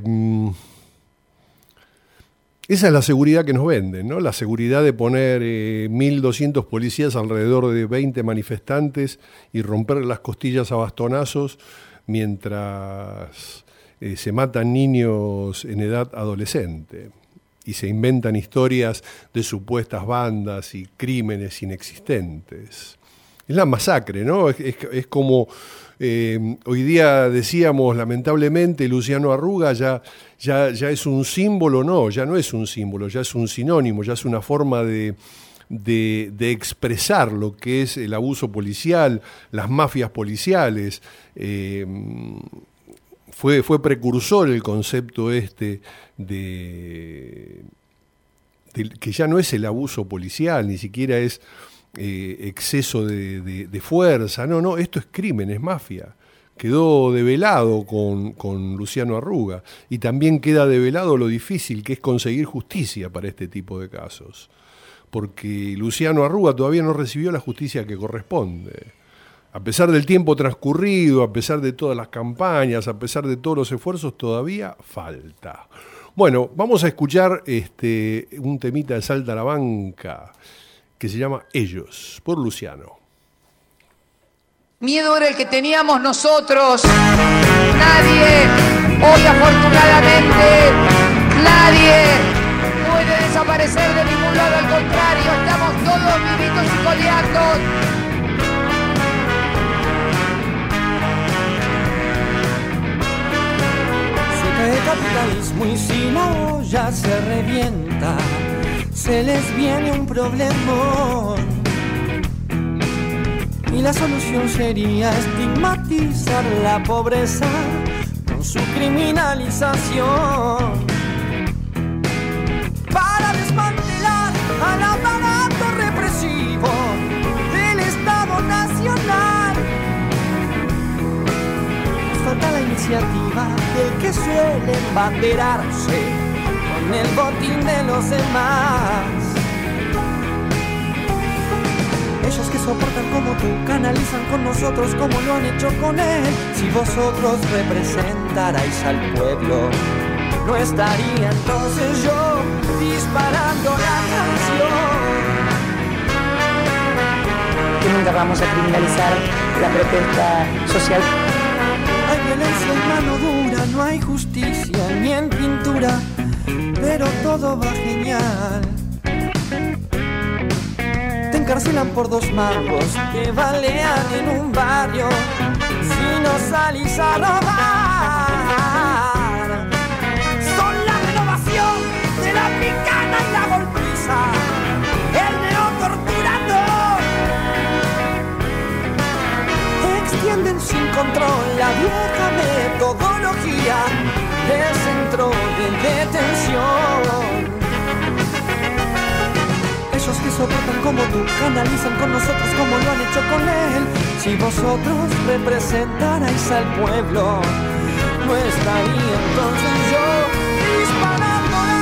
A: Esa es la seguridad que nos venden, ¿no? La seguridad de poner eh, mil doscientos policías alrededor de veinte manifestantes y romper las costillas a bastonazos mientras eh, se matan niños en edad adolescente y se inventan historias de supuestas bandas y crímenes inexistentes. Es la masacre, ¿no? Es, es, es como... Eh, hoy día decíamos, lamentablemente, Luciano Arruga ya, ya, ya es un símbolo, no, ya no es un símbolo, ya es un sinónimo, ya es una forma de, de, de expresar lo que es el abuso policial, las mafias policiales. Eh, fue, fue precursor el concepto este de, de que ya no es el abuso policial, ni siquiera es... Eh, exceso de, de, de fuerza, no, no, esto es crimen, es mafia. Quedó develado con, con Luciano Arruga y también queda develado lo difícil que es conseguir justicia para este tipo de casos, porque Luciano Arruga todavía no recibió la justicia que corresponde. A pesar del tiempo transcurrido, a pesar de todas las campañas, a pesar de todos los esfuerzos, todavía falta. Bueno, vamos a escuchar este, un temita de Salta a la Banca que se llama Ellos, por Luciano.
I: Miedo era el que teníamos nosotros. Nadie, hoy afortunadamente, nadie puede desaparecer de ningún lado. Al contrario, estamos todos vivitos y coleando.
J: de capitalismo, y si la olla se revienta, se les viene un problemón. Y la solución sería estigmatizar la pobreza con su criminalización, para desmantelar al aparato represivo del Estado Nacional. Nos falta la iniciativa del que suele embanderarse con el botín de los demás. Ellos que soportan como tú, canalizan con nosotros como lo han hecho con él. Si vosotros representarais al pueblo, no estaría entonces yo disparando la canción.
K: Que nunca vamos a criminalizar la protesta social.
J: Hay violencia y mano dura, no hay justicia ni en pintura, pero todo va genial. Te encarcelan por dos mangos, te balean en un barrio si no salís a robar. Son la renovación de la picana y la golpiza, el neotorturador. Extienden sin control la vieja metodología del centro de detención. Ellos que soportan como tú, canalizan con nosotros como lo han hecho con él. Si vosotros representarais al pueblo, no estaría entonces yo disparando la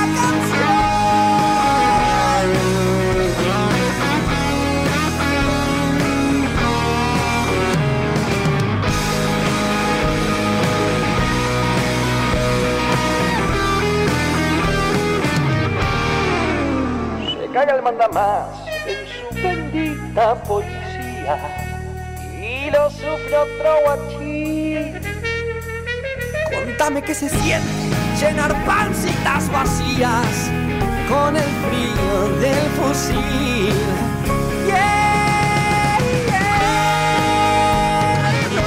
L: Caga el mandamás en su bendita policía y lo sufre otro guachín.
J: Contame qué se siente llenar pancitas vacías con el frío del fusil. Yeah, yeah, no.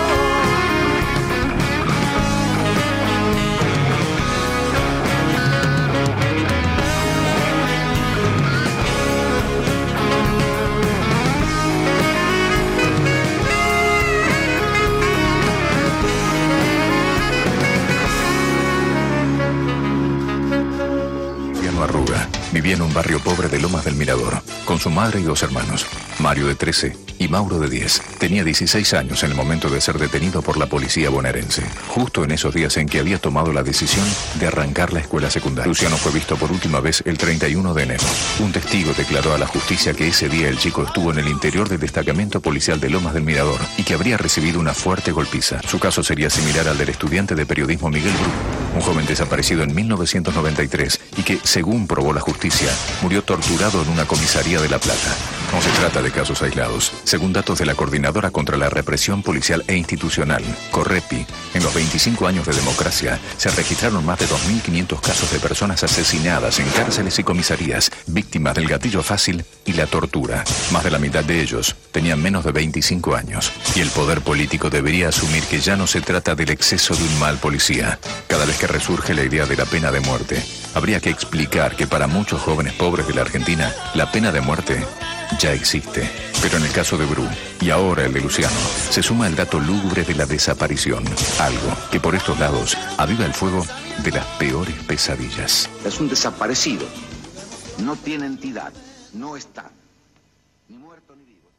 M: Arruga vivía en un barrio pobre de Lomas del Mirador, con su madre y dos hermanos, Mario de trece y Mauro de diez. Tenía dieciséis años en el momento de ser detenido por la policía bonaerense, justo en esos días en que había tomado la decisión de arrancar la escuela secundaria. Luciano fue visto por última vez el treinta y uno de enero. Un testigo declaró a la justicia que ese día el chico estuvo en el interior del destacamento policial de Lomas del Mirador y que habría recibido una fuerte golpiza. Su caso sería similar al del estudiante de periodismo Miguel Bru, un joven desaparecido en mil novecientos noventa y tres y que, según probó la justicia, murió torturado en una comisaría de La Plata. No se trata de casos aislados. Según datos de la Coordinadora contra la Represión Policial e Institucional, Correpi, en los veinticinco años de democracia se registraron más de dos mil quinientos casos de personas asesinadas en cárceles y comisarías, víctimas del gatillo fácil y la tortura. Más de la mitad de ellos tenían menos de veinticinco años. Y el poder político debería asumir que ya no se trata del exceso de un mal policía. Cada vez que resurge la idea de la pena de muerte, habría que explicar que para muchos jóvenes pobres de la Argentina, la pena de muerte ya existe. Pero en el caso de Bru, y ahora el de Luciano, se suma el dato lúgubre de la desaparición, algo que por estos lados aviva el fuego de las peores pesadillas.
N: Es un desaparecido, no tiene entidad, no está, ni muerto ni vivo.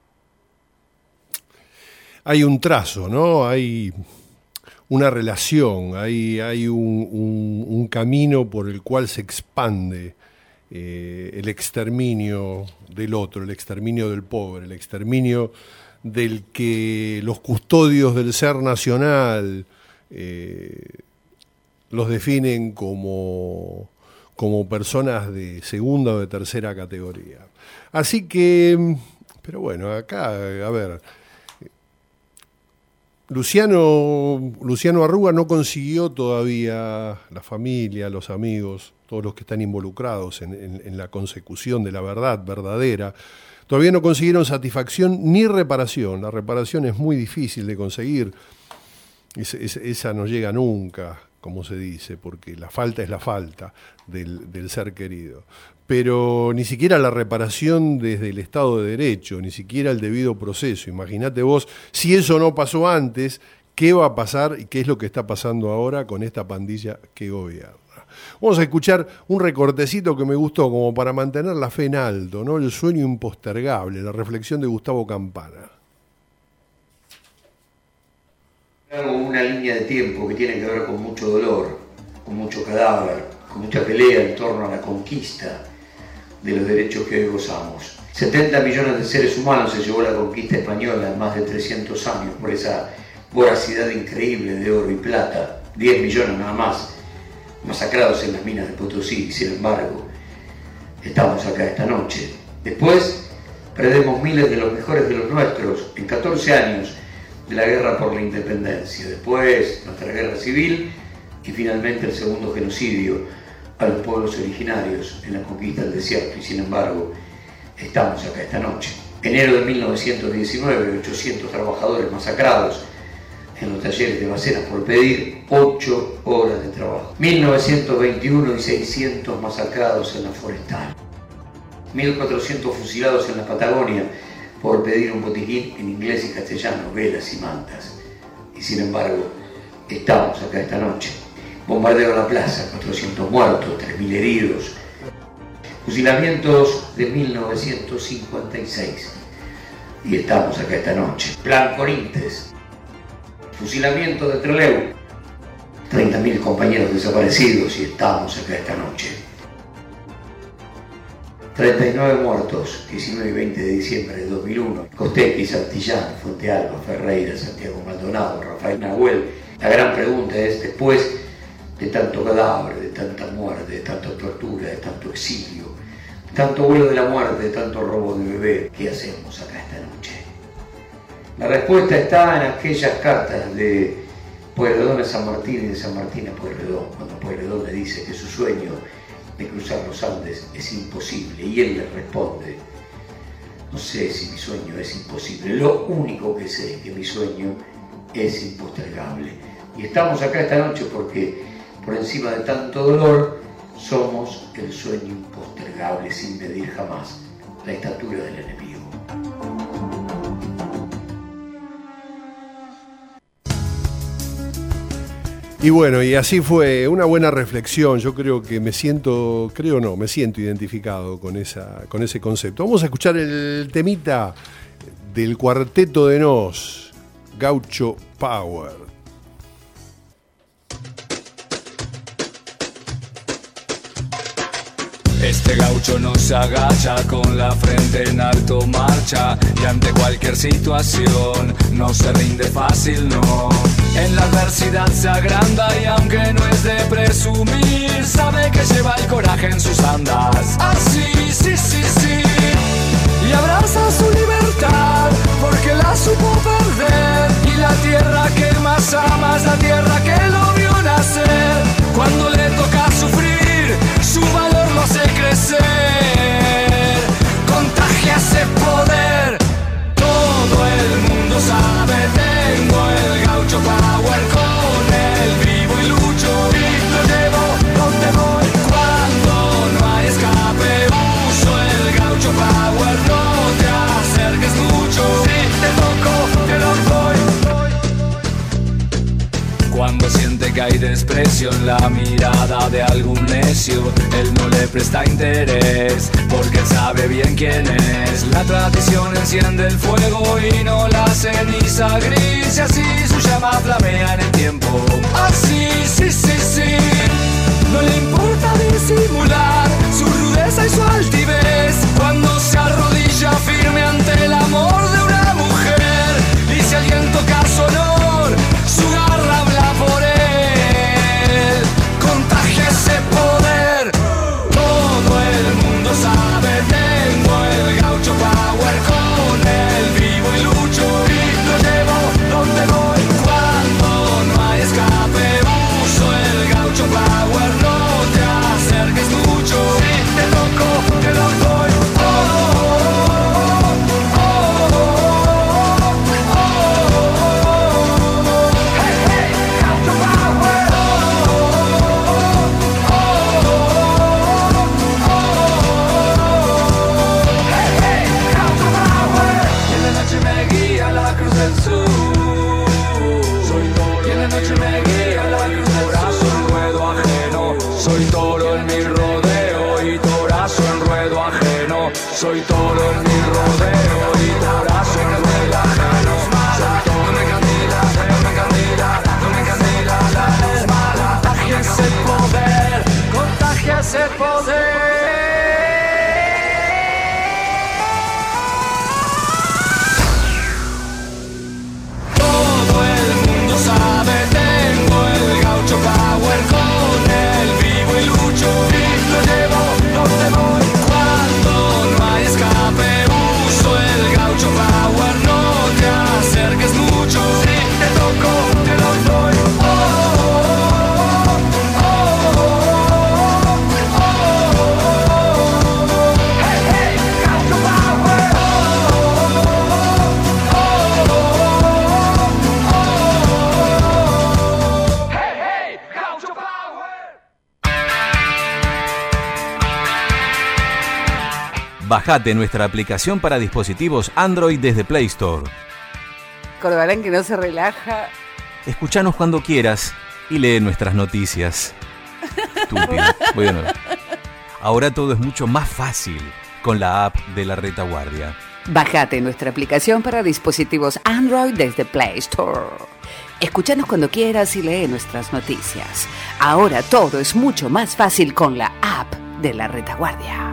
A: Hay un trazo, ¿no? Hay una relación, hay, hay un, un, un camino por el cual se expande eh, el exterminio del otro, el exterminio del pobre, el exterminio del que los custodios del ser nacional eh, los definen como, como personas de segunda o de tercera categoría. Así que, pero bueno, acá, a ver, Luciano, Luciano Arruga no consiguió todavía, la familia, los amigos, todos los que están involucrados en, en, en la consecución de la verdad verdadera, todavía no consiguieron satisfacción ni reparación. La reparación es muy difícil de conseguir, es, es, esa no llega nunca. como se dice, porque la falta es la falta del, del ser querido. Pero ni siquiera la reparación desde el Estado de Derecho, ni siquiera el debido proceso. Imagínate vos, si eso no pasó antes, ¿qué va a pasar y qué es lo que está pasando ahora con esta pandilla que gobierna? Vamos a escuchar un recortecito que me gustó como para mantener la fe en alto, ¿no? El sueño impostergable, la reflexión de Gustavo Campana.
O: Hago una línea de tiempo que tiene que ver con mucho dolor, con mucho cadáver, con mucha pelea en torno a la conquista de los derechos que hoy gozamos. setenta millones de seres humanos se llevó la conquista española en más de trescientos años por esa voracidad increíble de oro y plata. diez millones nada más masacrados en las minas de Potosí, y sin embargo estamos acá esta noche. Después perdemos miles de los mejores de los nuestros en catorce años de la guerra por la independencia, después nuestra guerra civil y finalmente el segundo genocidio a los pueblos originarios en la conquista del desierto, y sin embargo estamos acá esta noche. Enero de mil novecientos diecinueve, ochocientos trabajadores masacrados en los talleres de Basuras por pedir ocho horas de trabajo. mil novecientos veintiuno y seiscientos masacrados en la forestal. mil cuatrocientos fusilados en la Patagonia por pedir un botiquín en inglés y castellano, velas y mantas. Y sin embargo, estamos acá esta noche. Bombardeo a la plaza, cuatrocientos muertos, tres mil heridos. Fusilamientos de mil novecientos cincuenta y seis. Y estamos acá esta noche. Plan Corintes. Fusilamiento de Trelew. treinta mil compañeros desaparecidos y estamos acá esta noche. treinta y nueve muertos, diecinueve y veinte de diciembre de dos mil uno. Costequi, Santillán, Fuente Alba, Ferreira, Santiago Maldonado, Rafael Nahuel. La gran pregunta es, después de tanto cadáver, de tanta muerte, de tanta tortura, de tanto exilio, de tanto vuelo de la muerte, de tanto robo de bebé, ¿qué hacemos acá esta noche? La respuesta está en aquellas cartas de Pueyrredón a San Martín y de San Martín a Pueyrredón, cuando Pueyrredón le dice que su sueño de cruzar los Andes es imposible, y él le responde: no sé si mi sueño es imposible, lo único que sé es que mi sueño es impostergable. Y estamos acá esta noche porque por encima de tanto dolor somos el sueño impostergable, sin medir jamás la estatura del enemigo.
A: Y bueno, y así fue una buena reflexión. Yo creo que me siento, creo no, me siento identificado con esa, con ese concepto. Vamos a escuchar el temita del Cuarteto de Nos, Gaucho Power.
P: Este gaucho no se agacha, con la frente en alto marcha, y ante cualquier situación no se rinde fácil, no. En la adversidad se agranda y aunque no es de presumir, sabe que lleva el coraje en sus andas. Así, sí, sí, sí. Y abraza su libertad porque la supo perder. Y la tierra que más ama es la tierra que lo vio nacer. Cuando le toca sufrir, su valor lo hace crecer. Contagia ese poder. Todo el mundo sabe, tengo el gaucho power, con él vivo y lucho. Y lo llevo donde voy, cuando no hay escape. Uso el gaucho power, no te acerques mucho. Si te toco, te lo doy. Cuando siente que hay desprecio en la mirada de algún necio, él no le presta interés, porque sabe bien quién es. La tradición enciende el fuego y no la ceniza gris, y así su llama flamea en el tiempo. Así, sí, sí, sí. No le importa disimular su rudeza y su altivez, cuando se arrodilla firme ante el amor de una mujer. Y si alguien toca su honor, su garra habla por él. Contagia ese poder. Todo el mundo sabe, tengo el gaucho power, con él vivo y lucho. Y lo llevo donde voy, cuando no hay escape. Uso el gaucho power. Soy toro en mi rodeo y torazo en ruedo ajeno. Soy toro en mi rodeo y torazo en ruedo ajeno. Soy toro, no me encandila, no me encandila, no me encandila, la es mala. Contagia ese poder, contagia ese poder. Sabe, tengo el gaucho power, con el vivo y lucho y lo llevo donde voy. Cuando no hay escape uso el gaucho power, no te acerques mucho, si te toco te lo doy. Oh, oh, oh, oh, oh, oh, oh. Hey, hey, gaucho power. Oh, oh, oh, oh, oh.
Q: Bajate nuestra aplicación para dispositivos Android desde Play Store.
I: Corbalán que no se relaja.
Q: Escuchanos cuando quieras y lee nuestras noticias. Estúpido. Voy de nuevo. Ahora todo es mucho más fácil con la app de La Retaguardia.
I: Bajate nuestra aplicación para dispositivos Android desde Play Store. Escuchanos cuando quieras y lee nuestras noticias. Ahora todo es mucho más fácil con la app de La Retaguardia.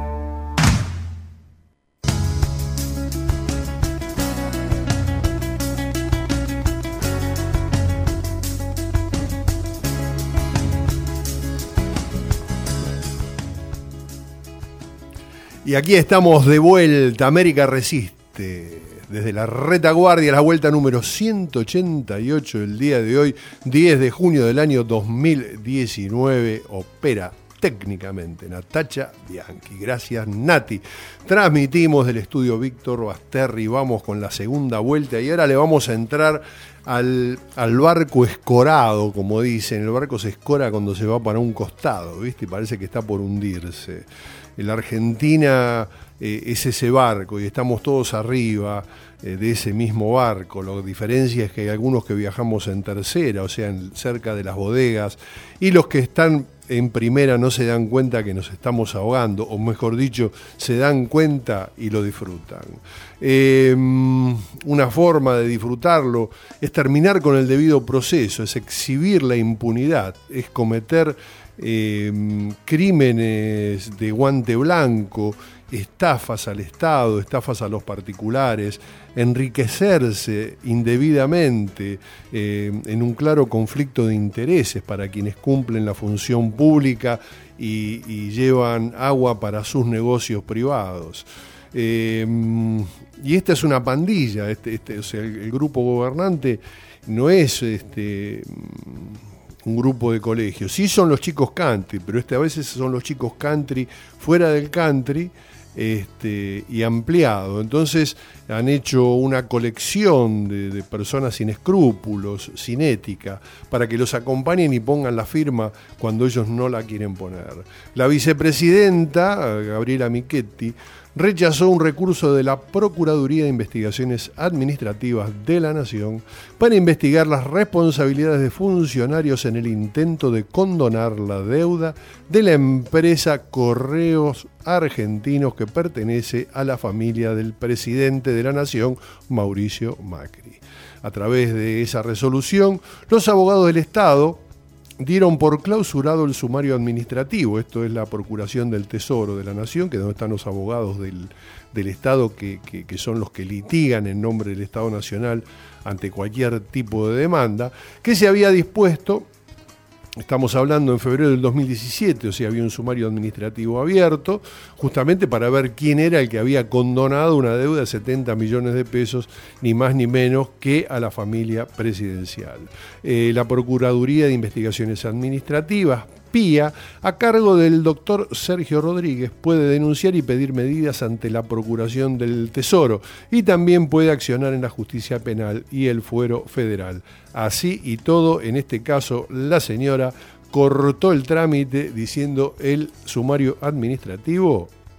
A: Y aquí estamos de vuelta, América Resiste, desde La Retaguardia, la vuelta número ciento ochenta y ocho del día de hoy, diez de junio del año dos mil diecinueve, opera técnicamente Natacha Bianchi. Gracias, Nati. Transmitimos del estudio Víctor Basterri, vamos con la segunda vuelta y ahora le vamos a entrar al, al barco escorado, como dicen. El barco se escora cuando se va para un costado, ¿viste? Y parece que está por hundirse. La Argentina eh, es ese barco y estamos todos arriba eh, de ese mismo barco. La diferencia es que hay algunos que viajamos en tercera, o sea, en, cerca de las bodegas, y los que están en primera no se dan cuenta que nos estamos ahogando, o mejor dicho, se dan cuenta y lo disfrutan. Eh, una forma de disfrutarlo es terminar con el debido proceso, es exhibir la impunidad, es cometer Eh, crímenes de guante blanco, estafas al Estado, estafas a los particulares, enriquecerse indebidamente eh, en un claro conflicto de intereses para quienes cumplen la función pública y, y llevan agua para sus negocios privados. Eh, y esta es una pandilla, este, este, o sea, el, el grupo gobernante no es este un grupo de colegios. Sí son los chicos country, pero este a veces son los chicos country fuera del country este, y ampliado. Entonces han hecho una colección de, de personas sin escrúpulos, sin ética, para que los acompañen y pongan la firma cuando ellos no la quieren poner. La vicepresidenta, Gabriela Michetti, rechazó un recurso de la Procuraduría de Investigaciones Administrativas de la Nación para investigar las responsabilidades de funcionarios en el intento de condonar la deuda de la empresa Correos Argentinos que pertenece a la familia del presidente de la Nación, Mauricio Macri. A través de esa resolución, los abogados del Estado dieron por clausurado el sumario administrativo. Esto es la Procuración del Tesoro de la Nación, que es donde están los abogados del, del Estado, que, que, que son los que litigan en nombre del Estado Nacional ante cualquier tipo de demanda, que se había dispuesto, estamos hablando en febrero del dos mil diecisiete, o sea, había un sumario administrativo abierto, justamente para ver quién era el que había condonado una deuda de setenta millones de pesos, ni más ni menos que a la familia presidencial. Eh, la Procuraduría de Investigaciones Administrativas, PIA, a cargo del doctor Sergio Rodríguez, puede denunciar y pedir medidas ante la Procuración del Tesoro y también puede accionar en la justicia penal y el fuero federal. Así y todo, en este caso, la señora cortó el trámite diciendo el sumario administrativo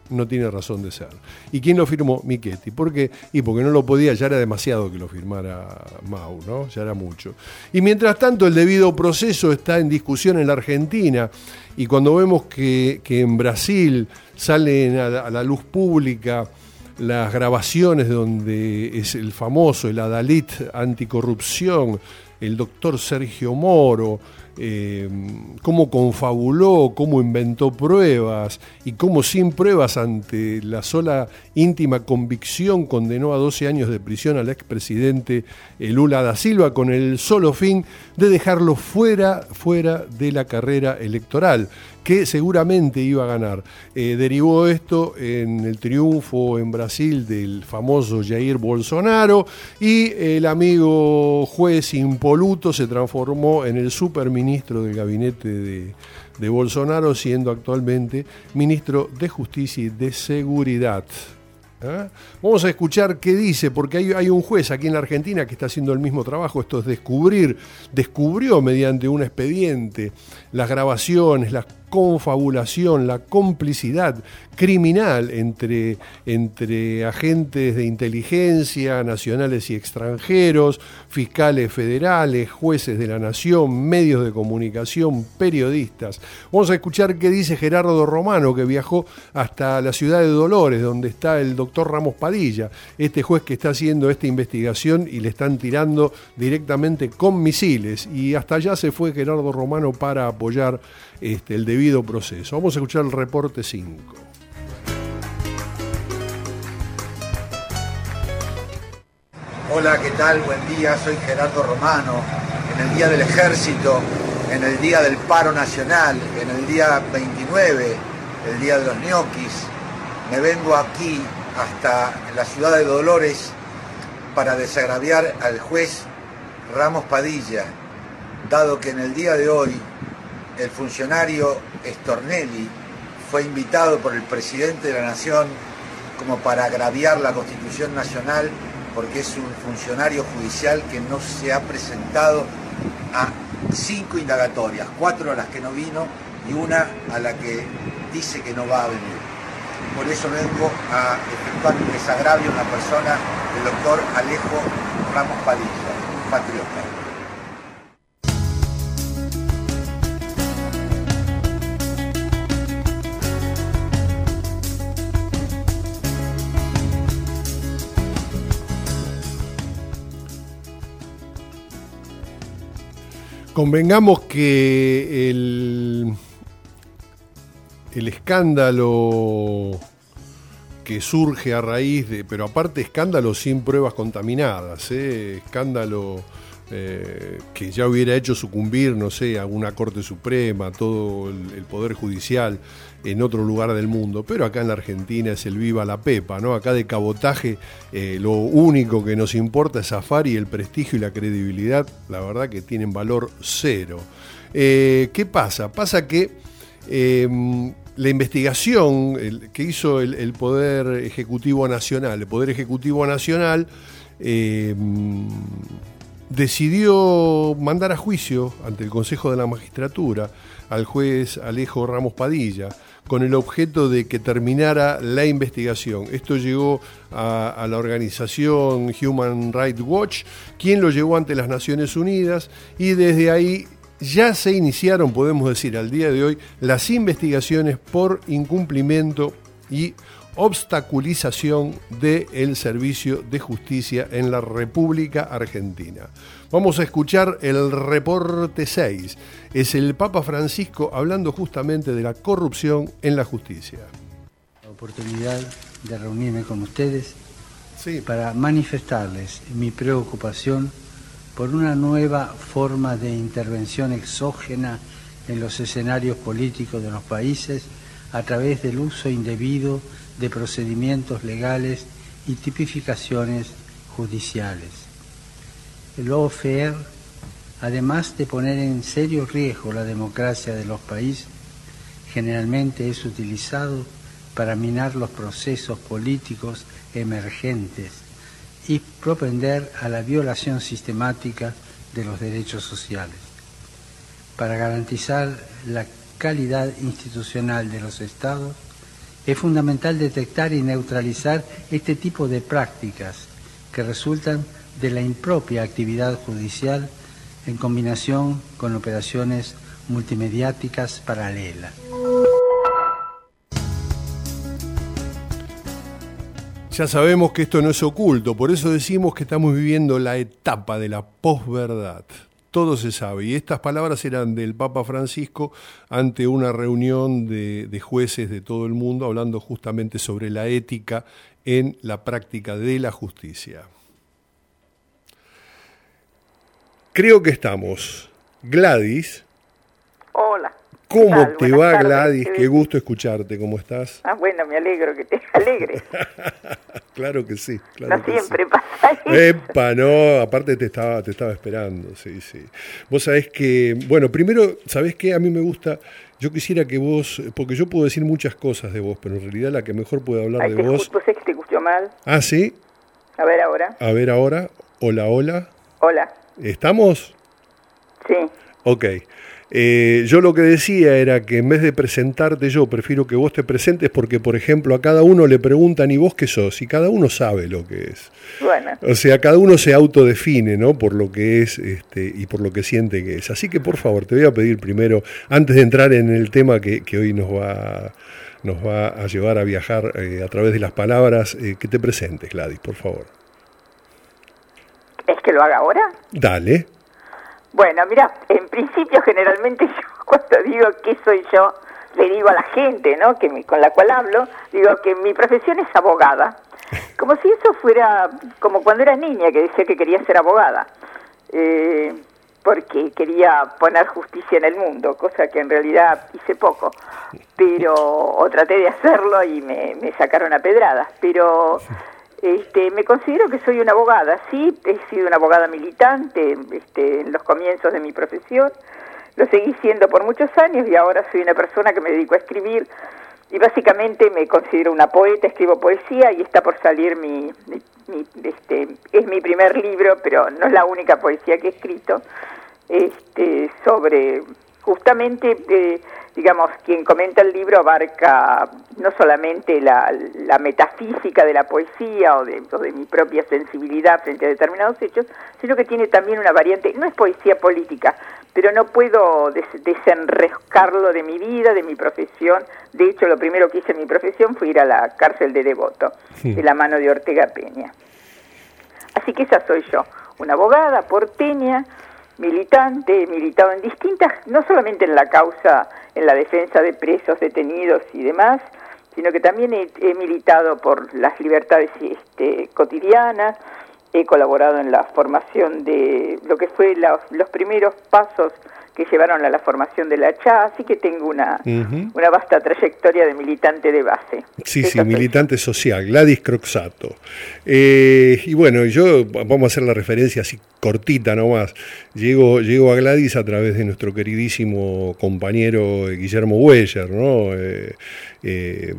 A: no tiene razón de ser. ¿Y quién lo firmó? Michetti. ¿Por qué? Y porque no lo podía, ya era demasiado que lo firmara Mau, ¿no? Ya era mucho. Y mientras tanto, el debido proceso está en discusión en la Argentina, y cuando vemos que, que en Brasil salen a la, a la luz pública las grabaciones donde es el famoso, el Adalid anticorrupción, el doctor Sergio Moro, eh, cómo confabuló, cómo inventó pruebas y cómo sin pruebas ante la sola íntima convicción condenó a doce años de prisión al expresidente Lula da Silva con el solo fin de dejarlo fuera, fuera de la carrera electoral, que seguramente iba a ganar. Eh, derivó esto en el triunfo en Brasil del famoso Jair Bolsonaro, y el amigo juez impoluto se transformó en el superministro del gabinete de, de Bolsonaro, siendo actualmente ministro de Justicia y de Seguridad. ¿Eh? Vamos a escuchar qué dice, porque hay, hay un juez aquí en la Argentina que está haciendo el mismo trabajo. Esto es descubrir, descubrió mediante un expediente las grabaciones, la confabulación, la complicidad criminal entre, entre agentes de inteligencia nacionales y extranjeros, fiscales federales, jueces de la nación, medios de comunicación, periodistas. Vamos a escuchar qué dice Gerardo Romano, que viajó hasta la ciudad de Dolores, donde está el doctor Ramos Padilla, este juez que está haciendo esta investigación y le están tirando directamente con misiles, y hasta allá se fue Gerardo Romano para apoyar este, el debido proceso. Vamos a escuchar el reporte cinco.
R: Hola, ¿qué tal? Buen día, soy Gerardo Romano. En el Día del Ejército, en el Día del Paro Nacional, en el día veintinueve, el Día de los ñoquis, me vengo aquí hasta la ciudad de Dolores para desagraviar al juez Ramos Padilla, dado que en el día de hoy el funcionario Stornelli fue invitado por el presidente de la Nación como para agraviar la Constitución Nacional, porque es un funcionario judicial que no se ha presentado a cinco indagatorias, cuatro a las que no vino y una a la que dice que no va a venir. Por eso vengo a efectuar un desagravio a una persona, el doctor Alejo Ramos Padilla, un patriota.
A: Convengamos que el, el escándalo que surge a raíz de, pero aparte escándalo sin pruebas contaminadas, ¿eh? escándalo eh, que ya hubiera hecho sucumbir, no sé, a una Corte Suprema, todo el, el Poder Judicial en otro lugar del mundo, pero acá en la Argentina es el viva la pepa, ¿no? Acá de cabotaje eh, lo único que nos importa es zafar, y el prestigio y la credibilidad, la verdad que tienen valor cero. Eh, ¿Qué pasa? Pasa que eh, la investigación el, que hizo el, el Poder Ejecutivo Nacional, el Poder Ejecutivo Nacional eh, decidió mandar a juicio ante el Consejo de la Magistratura al juez Alejo Ramos Padilla, con el objeto de que terminara la investigación. Esto llegó a, a la organización Human Rights Watch, quien lo llevó ante las Naciones Unidas, y desde ahí ya se iniciaron, podemos decir al día de hoy, las investigaciones por incumplimiento y obstaculización del servicio de justicia en la República Argentina. Vamos a escuchar el reporte seis. Es el Papa Francisco hablando justamente de la corrupción en la justicia.
S: La oportunidad de reunirme con ustedes
A: sí.
S: para manifestarles mi preocupación por una nueva forma de intervención exógena en los escenarios políticos de los países a través del uso indebido de procedimientos legales y tipificaciones judiciales. El lawfare, además de poner en serio riesgo la democracia de los países, generalmente es utilizado para minar los procesos políticos emergentes y propender a la violación sistemática de los derechos sociales. Para garantizar la calidad institucional de los Estados Es fundamental detectar y neutralizar este tipo de prácticas que resultan de la impropia actividad judicial en combinación con operaciones multimediáticas paralelas.
A: Ya sabemos que esto no es oculto, por eso decimos que estamos viviendo la etapa de la posverdad. Todo se sabe, y estas palabras eran del Papa Francisco ante una reunión de, de jueces de todo el mundo, hablando justamente sobre la ética en la práctica de la justicia. Creo que estamos. Gladys.
T: Hola.
A: ¿Cómo
T: tal?
A: te
T: Buenas
A: va,
T: tardes.
A: Gladys? Qué gusto escucharte. ¿Cómo estás?
T: Ah, bueno, me alegro que te alegres.
A: Claro que sí. Claro
T: No
A: que
T: siempre
A: sí.
T: pasa eso.
A: Epa, no, aparte te estaba, te estaba esperando, sí, sí. Vos sabés que, bueno, primero, ¿sabés qué? A mí me gusta, yo quisiera que vos, porque yo puedo decir muchas cosas de vos, pero en realidad la que mejor puede hablar
T: Ay,
A: de
T: te
A: vos...
T: escucho, sé que te escucho mal.
A: Ah, ¿sí?
T: A ver ahora.
A: A ver ahora, hola, hola.
T: Hola.
A: ¿Estamos?
T: Sí.
A: Ok. Eh, yo lo que decía era que en vez de presentarte yo, prefiero que vos te presentes porque, por ejemplo, a cada uno le preguntan ¿y vos qué sos? Y cada uno sabe lo que es.
T: Bueno.
A: O sea, cada uno se autodefine, ¿no? Por lo que es este, y por lo que siente que es. Así que, por favor, te voy a pedir primero, antes de entrar en el tema que, que hoy nos va, nos va a llevar a viajar eh, a través de las palabras, eh, que te presentes, Gladys, por favor.
T: ¿Es que lo haga ahora?
A: Dale.
T: Bueno, mira, en principio generalmente yo cuando digo qué soy yo, le digo a la gente, ¿no?, que mi, con la cual hablo, digo que mi profesión es abogada. Como si eso fuera como cuando era niña, que decía que quería ser abogada, eh, porque quería poner justicia en el mundo, cosa que en realidad hice poco, pero o traté de hacerlo y me, me sacaron a pedradas, pero... Este, me considero que soy una abogada, sí, he sido una abogada militante este, en los comienzos de mi profesión, lo seguí siendo por muchos años y ahora soy una persona que me dedico a escribir y básicamente me considero una poeta, escribo poesía y está por salir mi, mi, mi este, es mi primer libro, pero no es la única poesía que he escrito, este, sobre justamente... Eh, digamos, quien comenta el libro abarca no solamente la, la metafísica de la poesía o de, o de mi propia sensibilidad frente a determinados hechos, sino que tiene también una variante, no es poesía política, pero no puedo des, desenrescarlo de mi vida, de mi profesión. De hecho, lo primero que hice en mi profesión fue ir a la cárcel de Devoto, sí, de la mano de Ortega Peña. Así que esa soy yo, una abogada porteña, militante, he militado en distintas, no solamente en la causa, en la defensa de presos, detenidos y demás, sino que también he, he militado por las libertades este, cotidianas, he colaborado en la formación de lo que fue la, los primeros pasos que llevaron a la formación de la C H A, así que tengo una, uh-huh. una vasta trayectoria de militante de base.
A: Sí,
T: Eso
A: sí,
T: soy.
A: militante social, Gladys Croxatto. Eh, y bueno, yo, vamos a hacer la referencia así cortita nomás, llego, llego a Gladys a través de nuestro queridísimo compañero Guillermo Weyer, ¿no? Eh, eh,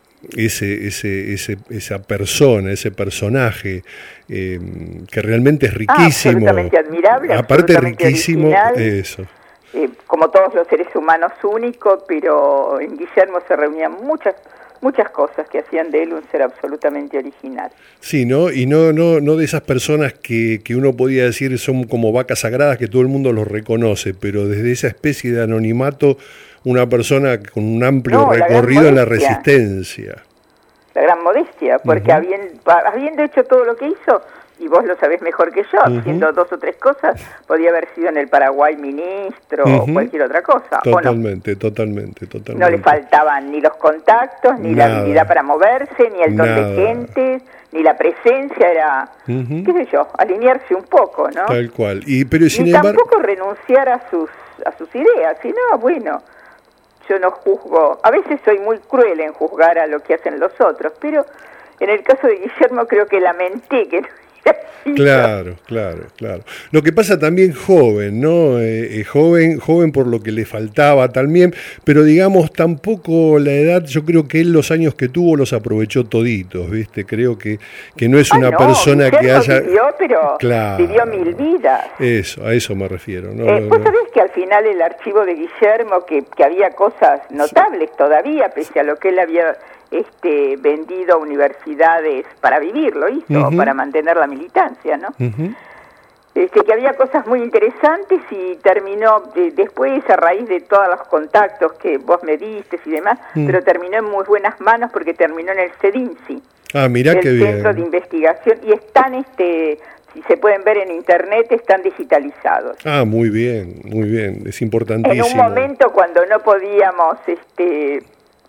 A: ese, ese, ese, esa persona, ese personaje eh, que realmente es riquísimo.
T: Ah, absolutamente admirable,
A: aparte
T: absolutamente
A: riquísimo,
T: original.
A: eso.
T: Eh, como todos los seres humanos único, pero en Guillermo se reunían muchas muchas cosas que hacían de él un ser absolutamente original.
A: Sí, ¿no? Y no no no de esas personas que, que uno podía decir son como vacas sagradas que todo el mundo los reconoce, pero desde esa especie de anonimato, una persona con un amplio
T: no,
A: recorrido en la resistencia.
T: La gran modestia, porque uh-huh. habiendo, habiendo hecho todo lo que hizo, y vos lo sabés mejor que yo, uh-huh. haciendo dos o tres cosas, podía haber sido en el Paraguay ministro uh-huh. o cualquier otra cosa.
A: Totalmente,
T: ¿o no?
A: totalmente, totalmente.
T: No le faltaban ni los contactos, ni Nada. la habilidad para moverse, ni el don Nada. de gente, ni la presencia, era, uh-huh. qué sé yo, alinearse un poco, ¿no?
A: Tal cual. Y, pero, sin
T: y
A: embargo...
T: tampoco renunciar a sus, a sus ideas, sino, bueno... Yo no juzgo, a veces soy muy cruel en juzgar a lo que hacen los otros, pero en el caso de Guillermo creo que lamenté que no hubiera sido.
A: Claro, claro, claro. Lo que pasa también joven, ¿no? Eh, eh, joven, joven por lo que le faltaba también, pero digamos tampoco la edad, yo creo que él los años que tuvo los aprovechó toditos, ¿viste? Creo que, que no es
T: ah,
A: una
T: no,
A: persona
T: Guillermo
A: que haya...
T: vivió, pero
A: claro.
T: vivió mil vidas.
A: Eso, a eso me refiero, ¿no?
T: Eh, ¿Vos sabés que al final el archivo de Guillermo, que, que había cosas notables sí. todavía, pese a lo que él había este, vendido a universidades para vivir, lo hizo, uh-huh. para mantener la militancia, ¿no? Uh-huh. Este, que había cosas muy interesantes y terminó de, después, a raíz de todos los contactos que vos me diste y demás, uh-huh. pero terminó en muy buenas manos porque terminó en el CEDINSI.
A: Ah, mirá qué bien. El
T: Centro de Investigación, y están, este, si se pueden ver en internet, están digitalizados.
A: Ah, muy bien, muy bien, es importantísimo.
T: En un momento cuando no podíamos, este...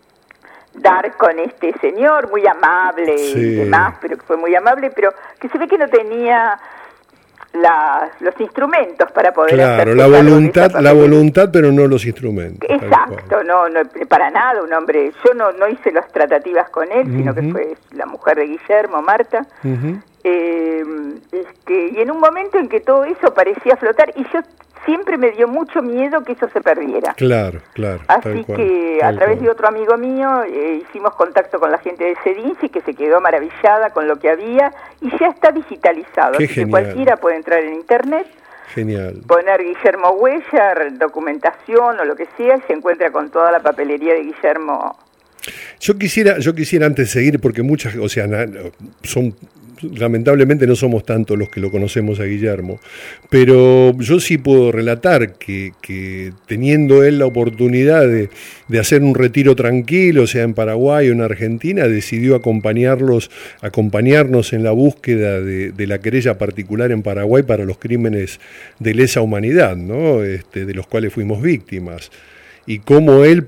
T: dar con este señor muy amable sí. y demás, pero que fue muy amable, pero que se ve que no tenía la, los instrumentos para poder
A: claro, la voluntad, la voluntad, pero no los instrumentos.
T: Exacto, no, no para nada, un hombre. Yo no no hice las tratativas con él, uh-huh. sino que fue la mujer de Guillermo, Marta. Uh-huh. eh, este, y en un momento en que todo eso parecía flotar, y yo siempre me dio mucho miedo que eso se perdiera.
A: Claro, claro.
T: Así cual, que a través cual. de otro amigo mío eh, hicimos contacto con la gente de CEDINSI, que se quedó maravillada con lo que había, y ya está digitalizado.
A: Qué
T: así
A: genial.
T: que cualquiera puede entrar en internet,
A: genial.
T: poner Guillermo Huellar, documentación o lo que sea, y se encuentra con toda la papelería de Guillermo.
A: Yo quisiera, yo quisiera antes de seguir, porque muchas, o sea, son... lamentablemente no somos tantos los que lo conocemos a Guillermo, pero yo sí puedo relatar que, que teniendo él la oportunidad de, de hacer un retiro tranquilo, sea en Paraguay o en Argentina, decidió acompañarlos, acompañarnos en la búsqueda de, de la querella particular en Paraguay para los crímenes de lesa humanidad, ¿no? Este, de los cuales fuimos víctimas. Y cómo él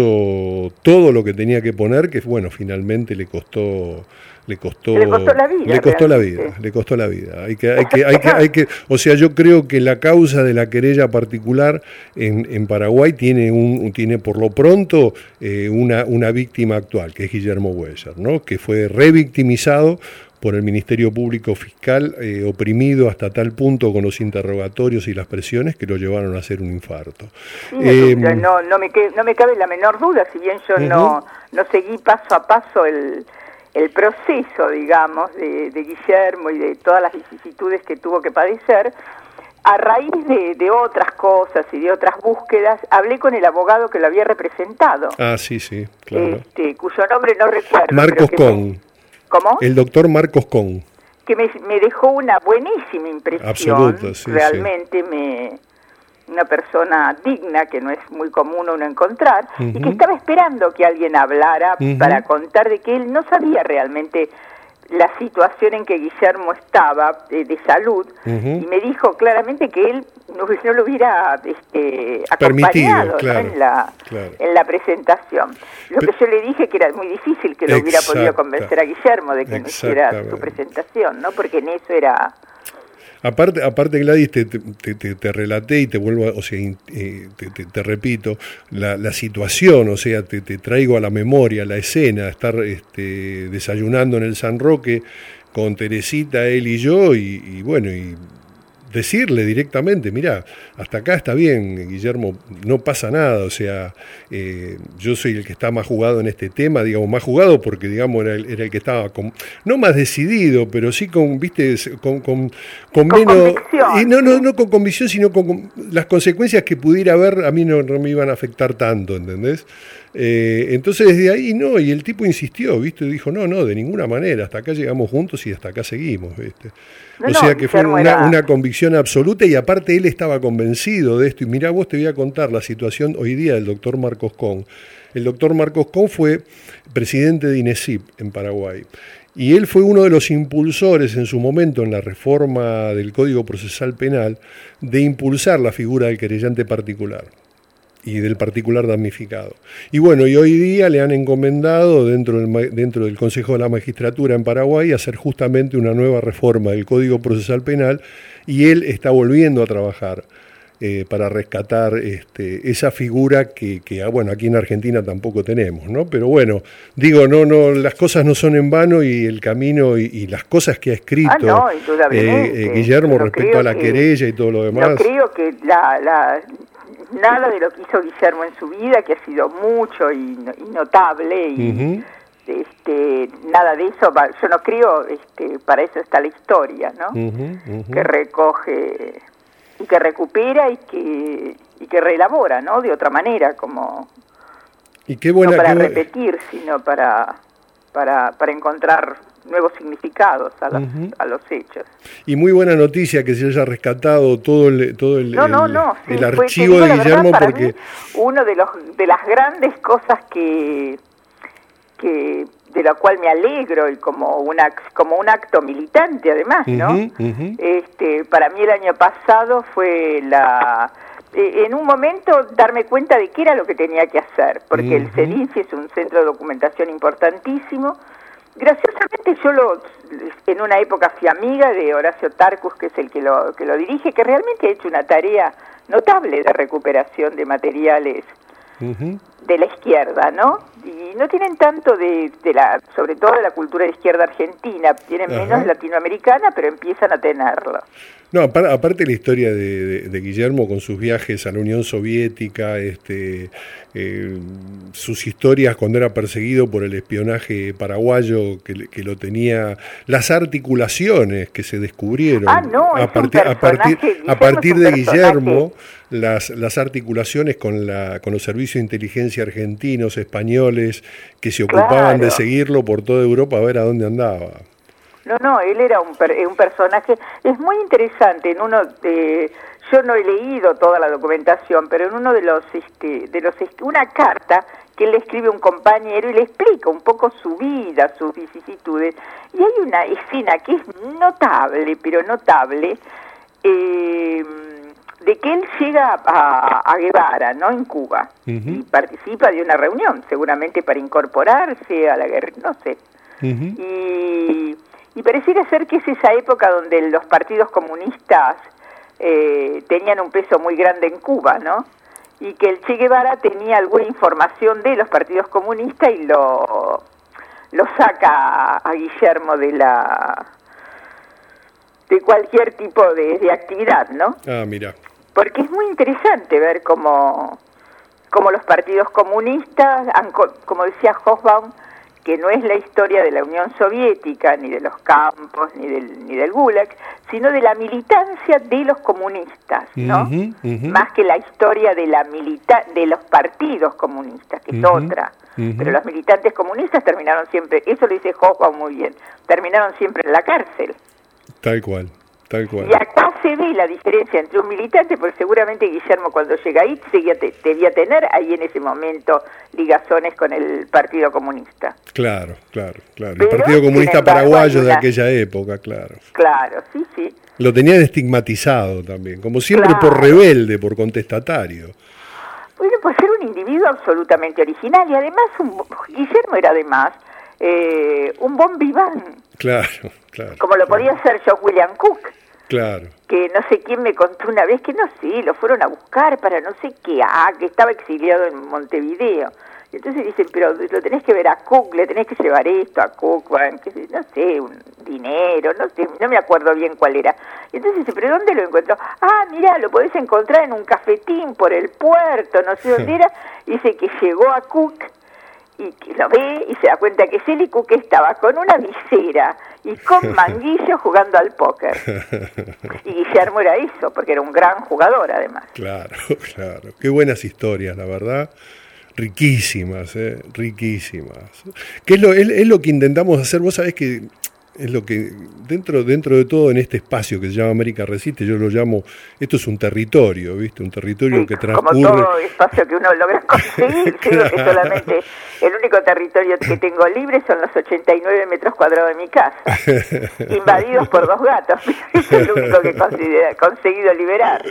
A: puso todo lo que tenía que poner, que bueno, finalmente le costó... Le costó,
T: le costó la vida.
A: Le costó la vida, le costó la vida. Hay que, hay que, hay que, hay que, o sea, yo creo que la causa de la querella particular en, en Paraguay tiene un, tiene por lo pronto eh, una, una víctima actual, que es Guillermo Huellar, ¿no? Que fue revictimizado por el Ministerio Público Fiscal, eh, oprimido hasta tal punto con los interrogatorios y las presiones que lo llevaron a hacer un infarto.
T: Sí, eh, no, no, me, no me cabe la menor duda, si bien yo uh-huh. no, no seguí paso a paso el... el proceso, digamos, de, de Guillermo y de todas las vicisitudes que tuvo que padecer, a raíz de, de otras cosas y de otras búsquedas, hablé con el abogado que lo había representado.
A: Ah, sí, sí, claro.
T: Este, cuyo nombre no recuerdo.
A: Marcos Con.
T: Me, ¿Cómo?
A: El doctor Marcos Con.
T: Que me, me dejó una buenísima impresión.
A: Absoluta, sí,
T: realmente
A: sí.
T: me... una persona digna, que no es muy común uno encontrar, uh-huh. y que estaba esperando que alguien hablara uh-huh. para contar de que él no sabía realmente la situación en que Guillermo estaba eh, de salud, uh-huh. y me dijo claramente que él no, no lo hubiera este, acompañado,
A: claro,
T: ¿no? en, la,
A: claro.
T: en la presentación. Lo Pero, que yo le dije que era muy difícil que lo hubiera podido convencer a Guillermo de que no hiciera su presentación, ¿no? Porque en eso era...
A: Aparte, aparte Gladys, te, te, te, te relaté y te vuelvo, a, o sea, eh, te, te, te repito, la, la situación, o sea, te, te traigo a la memoria la escena, estar este, desayunando en el San Roque con Teresita, él y yo, y, y bueno, y decirle directamente, mirá, hasta acá está bien, Guillermo, no pasa nada, o sea, eh, yo soy el que está más jugado en este tema, digamos, más jugado porque, digamos, era el, era el que estaba, con, no más decidido, pero sí con, viste, con, con, con, con menos... Y no, no, no con convicción, sino con, con las consecuencias que pudiera haber, a mí no, no me iban a afectar tanto, ¿entendés? Eh, entonces desde ahí no, y el tipo insistió, ¿viste? Dijo, no, no, de ninguna manera, hasta acá llegamos juntos y hasta acá seguimos, ¿viste? No, o sea no, que fue una, una convicción absoluta, y aparte él estaba convencido de esto. Y mirá, vos te voy a contar la situación hoy día del doctor Marcos Con. El doctor Marcos Con fue presidente de INESIP en Paraguay. Y él fue uno de los impulsores en su momento en la reforma del Código Procesal Penal de impulsar la figura del querellante particular y del particular damnificado. Y bueno, y hoy día le han encomendado dentro del, dentro del Consejo de la Magistratura en Paraguay hacer justamente una nueva reforma del Código Procesal Penal, y él está volviendo a trabajar eh, para rescatar este, esa figura que, que, bueno, aquí en Argentina tampoco tenemos, ¿no? Pero bueno, digo, no, no, las cosas no son en vano, y el camino y, y las cosas que ha escrito
T: ah, no, indudablemente.
A: eh, eh, Guillermo
T: no
A: respecto a la
T: que,
A: querella y todo lo demás.
T: No creo que la... la... nada de lo que hizo Guillermo en su vida, que ha sido mucho y, y notable, y uh-huh. este, nada de eso, yo no creo, este, para eso está la historia, ¿no? Uh-huh, uh-huh. Que recoge y que recupera y que y que reelabora, ¿no? De otra manera, como...
A: Y qué buena,
T: no para
A: qué bu-
T: repetir, sino para, para, para encontrar nuevos significados a, las,
A: uh-huh.
T: a los hechos.
A: Y muy buena noticia que se haya rescatado todo el, todo el,
T: no, no,
A: el,
T: no, sí,
A: el
T: fue,
A: archivo
T: digo,
A: de Guillermo,
T: verdad,
A: porque...
T: mí, uno de, los, de las grandes cosas que... que de la cual me alegro y como una como un acto militante además, ¿no?
A: Uh-huh, uh-huh.
T: Este, para mí el año pasado fue la eh, en un momento darme cuenta de qué era lo que tenía que hacer, porque uh-huh. el CEDINFI es un centro de documentación importantísimo. Graciosamente yo lo en una época fui amiga de Horacio Tarcus, que es el que lo que lo dirige, que realmente ha hecho una tarea notable de recuperación de materiales uh-huh. de la izquierda, ¿no? Y no tienen tanto de, de la, sobre todo de la cultura de izquierda argentina, tienen
A: Ajá.
T: menos latinoamericana, pero empiezan a tenerlo.
A: No, aparte la historia de, de, de Guillermo con sus viajes a la Unión Soviética, este, eh, sus historias cuando era perseguido por el espionaje paraguayo que, que lo tenía, las articulaciones que se descubrieron
T: ah, no,
A: a, partir, a partir a partir de Guillermo, las, las articulaciones con, la, con los servicios de inteligencia argentinos, españoles, que se ocupaban
T: claro.
A: de seguirlo por toda Europa a ver a dónde andaba.
T: No, no, él era un, per, un personaje, es muy interesante, en uno de, yo no he leído toda la documentación, pero en uno de los, este, de los, una carta que él le escribe a un compañero y le explica un poco su vida, sus vicisitudes, y hay una escena que es notable, pero notable, eh, de que él llega a, a Guevara, ¿no?, en Cuba, uh-huh. y participa de una reunión, seguramente para incorporarse a la guerra, no sé, uh-huh. y... Y pareciera ser que es esa época donde los partidos comunistas eh, tenían un peso muy grande en Cuba, ¿no? Y que el Che Guevara tenía alguna información de los partidos comunistas y lo, lo saca a Guillermo de la de cualquier tipo de, de actividad, ¿no?
A: Ah, mira.
T: Porque es muy interesante ver cómo, cómo los partidos comunistas, han, como decía Hobsbawm, que no es la historia de la Unión Soviética, ni de los campos, ni del, ni del Gulag, sino de la militancia de los comunistas, ¿no? Uh-huh, uh-huh. Más que la historia de la milita de los partidos comunistas, que es uh-huh, otra. Uh-huh. Pero los militantes comunistas terminaron siempre, eso lo dice Hobsbawm muy bien, terminaron siempre en la cárcel.
A: Tal cual. Tal cual.
T: Y acá se ve la diferencia entre un militante, porque seguramente Guillermo cuando llega ahí seguía te, debía tener ahí en ese momento ligazones con el Partido Comunista.
A: Claro, claro, claro. Pero, el Partido Comunista paraguayo una... de aquella época, claro.
T: Claro, sí, sí.
A: Lo tenían estigmatizado también, como siempre
T: claro.
A: por rebelde, por contestatario.
T: Bueno, pues era un individuo absolutamente original y además un, Guillermo era además eh, un bon vivant.
A: Claro, claro.
T: Como lo
A: claro.
T: podía ser John William Cook.
A: Claro.
T: Que no sé quién me contó una vez que no sé, lo fueron a buscar para no sé qué, ah, que estaba exiliado en Montevideo. Y entonces dicen, pero lo tenés que ver a Cook, le tenés que llevar esto a Cook, bueno, que, no sé, un dinero, no sé, no me acuerdo bien cuál era. Y entonces dice, pero ¿dónde lo encontró? Ah, mira, lo podés encontrar en un cafetín por el puerto, no sé dónde era. Dice que llegó a Cook y que lo ve y se da cuenta que es él y Cook estaba con una visera y con manguillo jugando al póker. Y Guillermo era eso, porque era un gran jugador además.
A: Claro, claro. Qué buenas historias, la verdad. Riquísimas, eh, riquísimas. ¿Qué es lo, es, es lo que intentamos hacer? Vos sabés que es lo que, dentro, dentro de todo, en este espacio que se llama América Resiste, yo lo llamo, esto es un territorio, ¿viste? Un territorio sí, que transcurre...
T: Como todo espacio que uno logra conseguir, yo creo que solamente el único territorio que tengo libre son los ochenta y nueve metros cuadrados de mi casa, invadidos por dos gatos, eso es lo único que he conseguido liberar.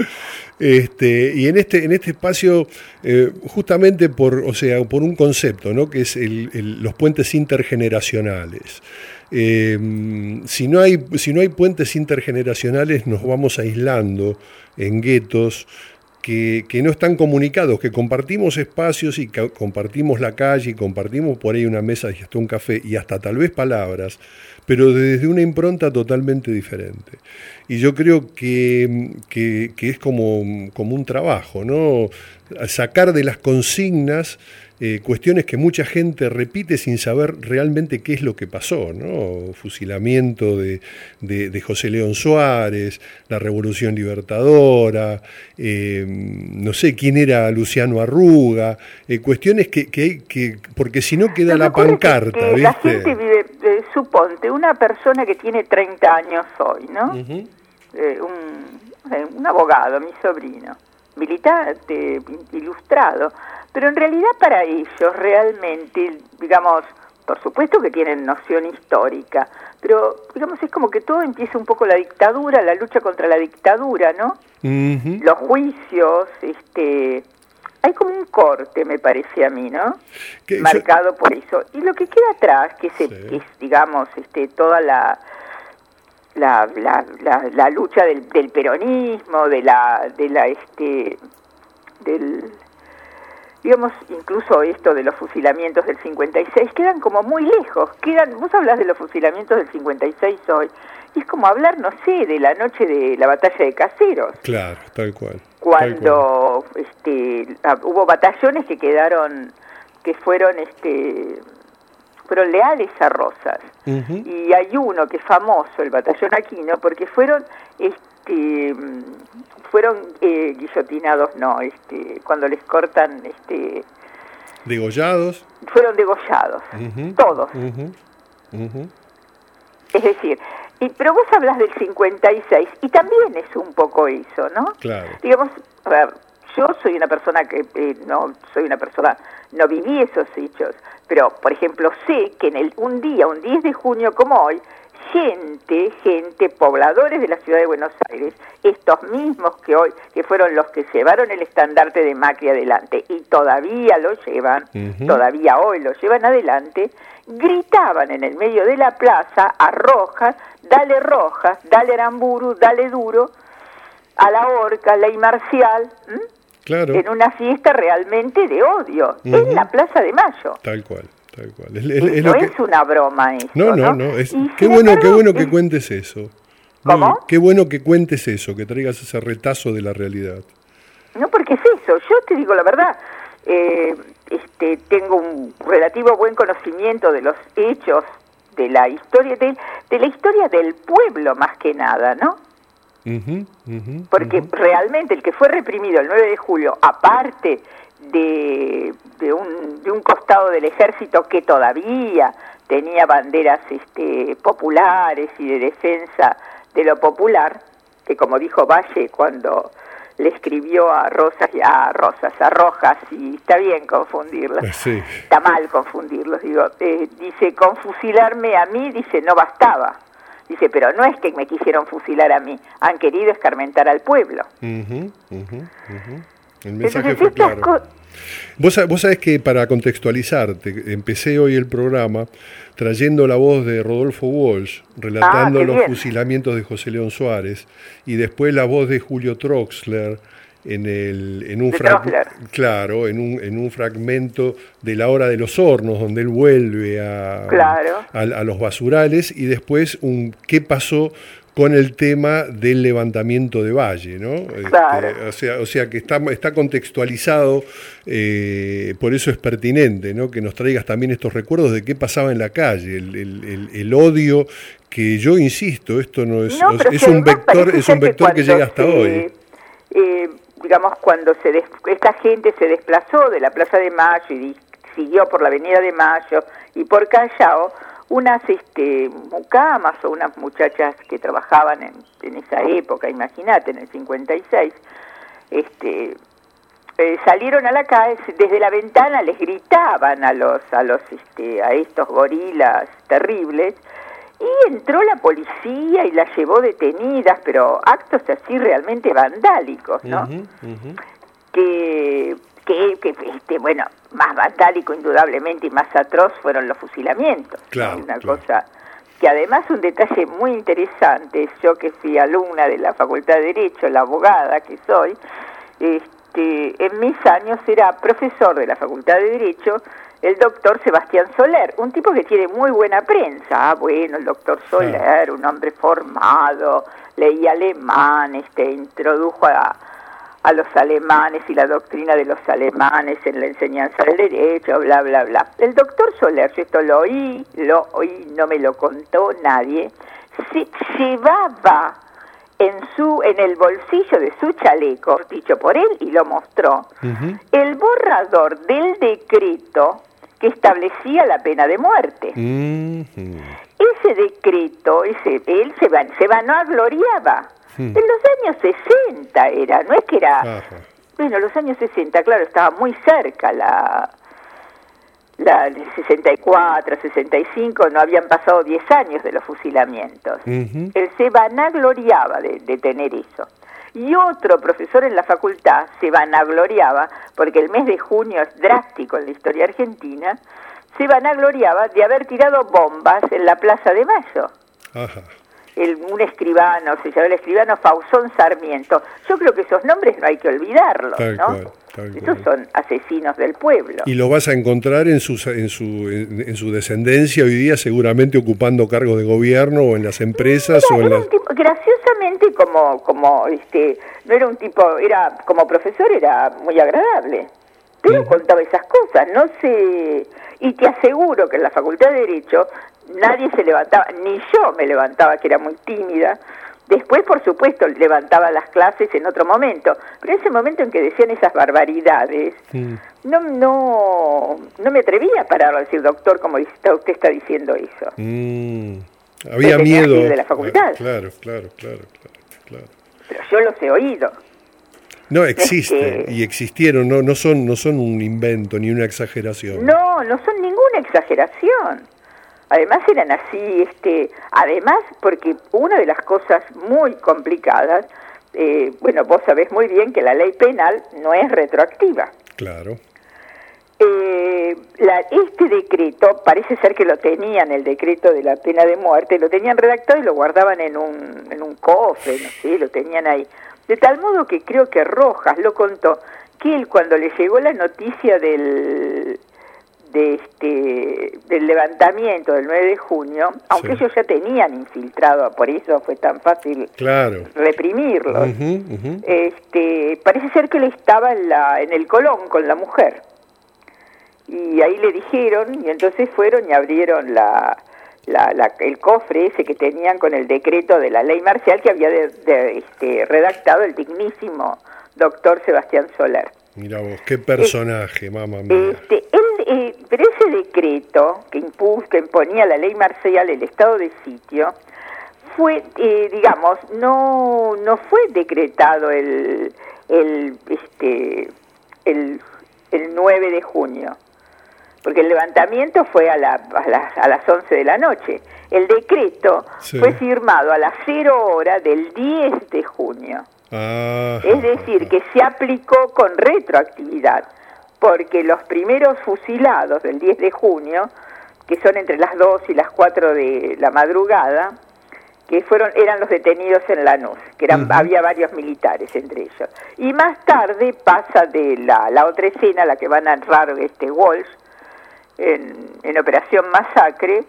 A: Este, y en este, en este espacio, eh, justamente por, o sea, por un concepto, ¿no?, que es el, el, los puentes intergeneracionales. Eh, si no hay, si no hay puentes intergeneracionales, nos vamos aislando en guetos que, que no están comunicados, que compartimos espacios y que compartimos la calle y compartimos por ahí una mesa y hasta un café y hasta tal vez palabras, pero desde una impronta totalmente diferente. Y yo creo que, que, que es como, como un trabajo, ¿no? sacar de las consignas eh, cuestiones que mucha gente repite sin saber realmente qué es lo que pasó, ¿no? Fusilamiento de, de, de José León Suárez, la Revolución Libertadora, eh, no sé quién era Luciano Arruga, eh, cuestiones que, que, que, porque si no queda la pancarta,
T: que
A: ¿viste?
T: La gente vive, eh, suponte, una persona que tiene treinta años hoy, ¿no? Uh-huh. eh, un, eh, un abogado, mi sobrino, militante, ilustrado, pero en realidad para ellos realmente, digamos, por supuesto que tienen noción histórica, pero digamos es como que todo empieza un poco la dictadura, la lucha contra la dictadura, ¿no? Uh-huh. Los juicios, este, hay como un corte, me parece a mí, ¿no? Marcado yo... por eso. Y lo que queda atrás, que, se, sí. que es, digamos, este, toda la La, la, la, la lucha del, del peronismo, de la, de la, este, del, digamos, incluso esto de los fusilamientos del cincuenta y seis, quedan como muy lejos, quedan, vos hablas de los fusilamientos del cincuenta y seis hoy, y es como hablar, no sé, de la noche de la batalla de Caseros.
A: Claro, tal cual.
T: Cuando,
A: tal cual.
T: este, hubo batallones que quedaron, que fueron, este, fueron leales a Rosas. Uh-huh. Y hay uno que es famoso, el batallón Aquino, porque fueron este fueron eh, guillotinados, no, este cuando les cortan, este
A: degollados.
T: Fueron degollados, uh-huh. todos. Uh-huh. Uh-huh. Es decir, y, pero vos hablas del cincuenta y seis, y también es un poco eso, ¿no?
A: Claro.
T: Digamos, a ver, yo soy una persona que eh, no soy una persona, no viví esos hechos, pero por ejemplo sé que en el un día, un diez de junio como hoy, gente, gente, pobladores de la ciudad de Buenos Aires, estos mismos que hoy, que fueron los que llevaron el estandarte de Macri adelante y todavía lo llevan, uh-huh. todavía hoy lo llevan adelante, gritaban en el medio de la plaza a Rojas, dale Rojas, dale Aramburu, dale duro, a la Horca, a Ley Marcial, ¿m? Claro. En una fiesta realmente de odio, uh-huh. en la Plaza de Mayo.
A: Tal cual, tal cual. Es,
T: es, es no es que... una broma eso,
A: No, no, no. no es... Qué bueno, embargo, qué bueno que es... cuentes eso.
T: ¿Cómo?
A: Muy... Qué bueno que cuentes eso, que traigas ese retazo de la realidad.
T: No, porque es eso. Yo te digo la verdad, eh, este, tengo un relativo buen conocimiento de los hechos, de la historia, de, de la historia del pueblo más que nada, ¿no? Uh-huh, uh-huh, porque uh-huh. realmente el que fue reprimido el nueve de julio, aparte de, de, un, de un costado del ejército que todavía tenía banderas este, populares y de defensa de lo popular, que como dijo Valle cuando le escribió a Rosas, a Rosas, a Rojas, y está bien confundirlas,
A: sí.
T: está mal confundirlos, digo, eh, dice, con fusilarme a mí, dice, no bastaba. Dice, pero no es que me quisieron fusilar a mí, han querido escarmentar al pueblo.
A: Uh-huh, uh-huh, uh-huh. El mensaje Entonces, fue claro. Co- vos, vos sabés que para contextualizarte, empecé hoy el programa trayendo la voz de Rodolfo Walsh, relatando ah, los bien. fusilamientos de José León Suárez, y después la voz de Julio Troxler, en el en un fra- claro en un en un fragmento de La Hora de los Hornos, donde él vuelve a,
T: claro.
A: a, a los basurales, y después un qué pasó con el tema del levantamiento de Valle, ¿no?
T: Claro.
A: Este, o sea, o sea que está está contextualizado, eh, por eso es pertinente, ¿no? Que nos traigas también estos recuerdos de qué pasaba en la calle, el, el, el, el odio que yo insisto, esto no es
T: no,
A: es un vector es un vector que, que llega hasta
T: se,
A: hoy.
T: Eh, digamos, cuando se des- esta gente se desplazó de la Plaza de Mayo y siguió por la Avenida de Mayo y por Callao, unas este, mucamas o unas muchachas que trabajaban en, en esa época, imagínate, en el cincuenta y seis, este, eh, salieron a la calle, desde la ventana les gritaban a los, a los, este, a estos gorilas terribles, y entró la policía y las llevó detenidas, pero actos así realmente vandálicos, ¿no? Uh-huh, uh-huh. Que, que, que este, bueno, más vandálico indudablemente y más atroz fueron los fusilamientos.
A: Claro,
T: Una
A: claro.
T: cosa que además un detalle muy interesante, yo que fui alumna de la Facultad de Derecho, la abogada que soy, este, en mis años era profesor de la Facultad de Derecho el doctor Sebastián Soler, un tipo que tiene muy buena prensa. Ah, bueno, el doctor Soler, un hombre formado, leía alemán, este, introdujo a, a los alemanes y la doctrina de los alemanes en la enseñanza del derecho, bla, bla, bla. El doctor Soler, yo esto lo oí, lo oí, no me lo contó nadie, se llevaba en su en el bolsillo de su chaleco, dicho por él, y lo mostró, uh-huh. el borrador del decreto que establecía la pena de muerte. Uh-huh. Ese decreto, ese, él se, van, se vanagloriaba. Uh-huh. En los años sesenta era, no es que era... Uh-huh. Bueno, los años sesenta, claro, estaba muy cerca la... La de sesenta y cuatro, sesenta y cinco, no habían pasado diez años de los fusilamientos. Uh-huh. Él se vanagloriaba de, de tener eso. Y otro profesor en la facultad se vanagloriaba, porque el mes de junio es drástico en la historia argentina, se vanagloriaba de haber tirado bombas en la Plaza de Mayo. Ajá. El, un escribano, se llama el escribano Fausón Sarmiento. Yo creo que esos nombres no hay que olvidarlos, tal ¿no? Cual, tal Esos cual. Son asesinos del pueblo.
A: Y lo vas a encontrar en su, en, su, en, en su descendencia hoy día, seguramente ocupando cargos de gobierno o en las empresas.
T: Mira,
A: o en
T: era
A: las...
T: un tipo, graciosamente, como, como este, no era un tipo, era como profesor, era muy agradable. Pero uh-huh. contaba esas cosas, no sé. Y te aseguro que en la Facultad de Derecho nadie se levantaba, ni yo me levantaba, que era muy tímida. Después, por supuesto, levantaba las clases en otro momento, pero en ese momento en que decían esas barbaridades, mm. no no no me atrevía a parar a decir, doctor, como usted está diciendo eso.
A: Mm. Había miedo.
T: De la facultad.
A: Ah, claro, claro, claro, claro, claro.
T: Pero yo los he oído.
A: No, existe,
T: es que...
A: y existieron, no, no son, no son un invento ni una exageración.
T: No, no son ninguna exageración. Además eran así, este, además porque una de las cosas muy complicadas, eh, bueno, vos sabés muy bien que la ley penal no es retroactiva.
A: Claro.
T: Eh, la, este decreto, parece ser que lo tenían, el decreto de la pena de muerte, lo tenían redactado y lo guardaban en un, en un cofre, no sé, lo tenían ahí. De tal modo que creo que Rojas lo contó, que él cuando le llegó la noticia del... de este del levantamiento del nueve de junio, aunque sí. ellos ya tenían infiltrado, por eso fue tan fácil
A: claro.
T: reprimirlos,
A: uh-huh, uh-huh.
T: este parece ser que él estaba en, la, en el Colón con la mujer, y ahí le dijeron, y entonces fueron y abrieron la, la, la el cofre ese que tenían con el decreto de la ley marcial que había de, de, este, redactado el dignísimo doctor Sebastián Soler.
A: Mira vos, qué personaje, eh, mamá mía.
T: Este, él, eh, pero ese decreto que impuso, que imponía la ley marcial, el estado de sitio, fue, eh, digamos, no no fue decretado el el este el, el nueve de junio, porque el levantamiento fue a, la, a, las, a las once de la noche. El decreto sí. fue firmado a las cero hora del diez de junio.
A: Ah,
T: es decir, que se aplicó con retroactividad, porque los primeros fusilados del diez de junio, que son entre las dos y las cuatro de la madrugada, que fueron eran los detenidos en Lanús, que eran uh-huh. había varios militares entre ellos. Y más tarde pasa de la, la otra escena, la que va a narrar este Walsh, en, en Operación Masacre,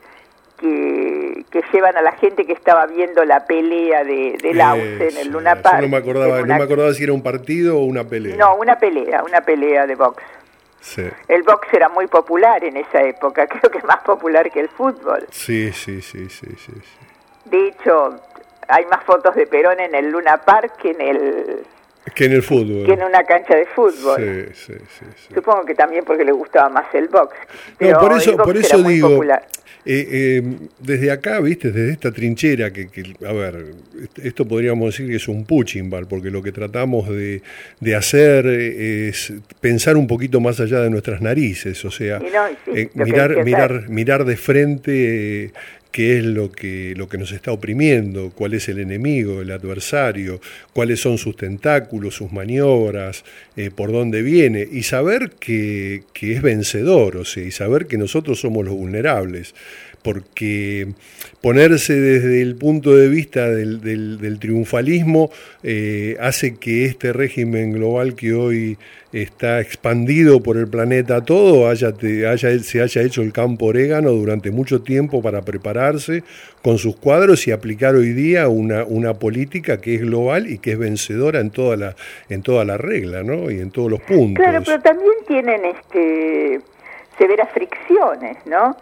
T: Que, que llevan a la gente que estaba viendo la pelea de, de Lauce en el Luna Park.
A: No me acordaba, una... no me acordaba si era un partido o una pelea.
T: No, una pelea, una pelea de box.
A: Sí.
T: El box era muy popular en esa época, creo que es más popular que el fútbol.
A: Sí, sí, sí, sí, sí, sí.
T: De hecho, hay más fotos de Perón en el Luna Park que en el...
A: Que en el fútbol.
T: Que en una cancha de fútbol.
A: Sí, sí, sí, sí.
T: Supongo que también porque le gustaba más el box. Pero
A: no, por eso,
T: el box
A: por eso
T: era muy
A: digo...
T: popular.
A: Eh, eh, desde acá, viste, desde esta trinchera, que, que, a ver, esto podríamos decir que es un puchimbal, porque lo que tratamos de, de hacer es pensar un poquito más allá de nuestras narices, o sea,
T: y no, sí,
A: eh, mirar, mirar, mirar de frente eh, qué es lo que, lo que nos está oprimiendo, cuál es el enemigo, el adversario, cuáles son sus tentáculos, sus maniobras, eh, por dónde viene, y saber que, que es vencedor, o sea, y saber que nosotros somos los vulnerables, porque ponerse desde el punto de vista del, del, del triunfalismo eh, hace que este régimen global que hoy está expandido por el planeta todo, haya, te, haya, se haya hecho el campo orégano durante mucho tiempo para prepararse con sus cuadros y aplicar hoy día una, una política que es global y que es vencedora en toda la, en toda la regla, ¿no? Y en todos los puntos.
T: Claro, pero también tienen este severas fricciones, ¿no?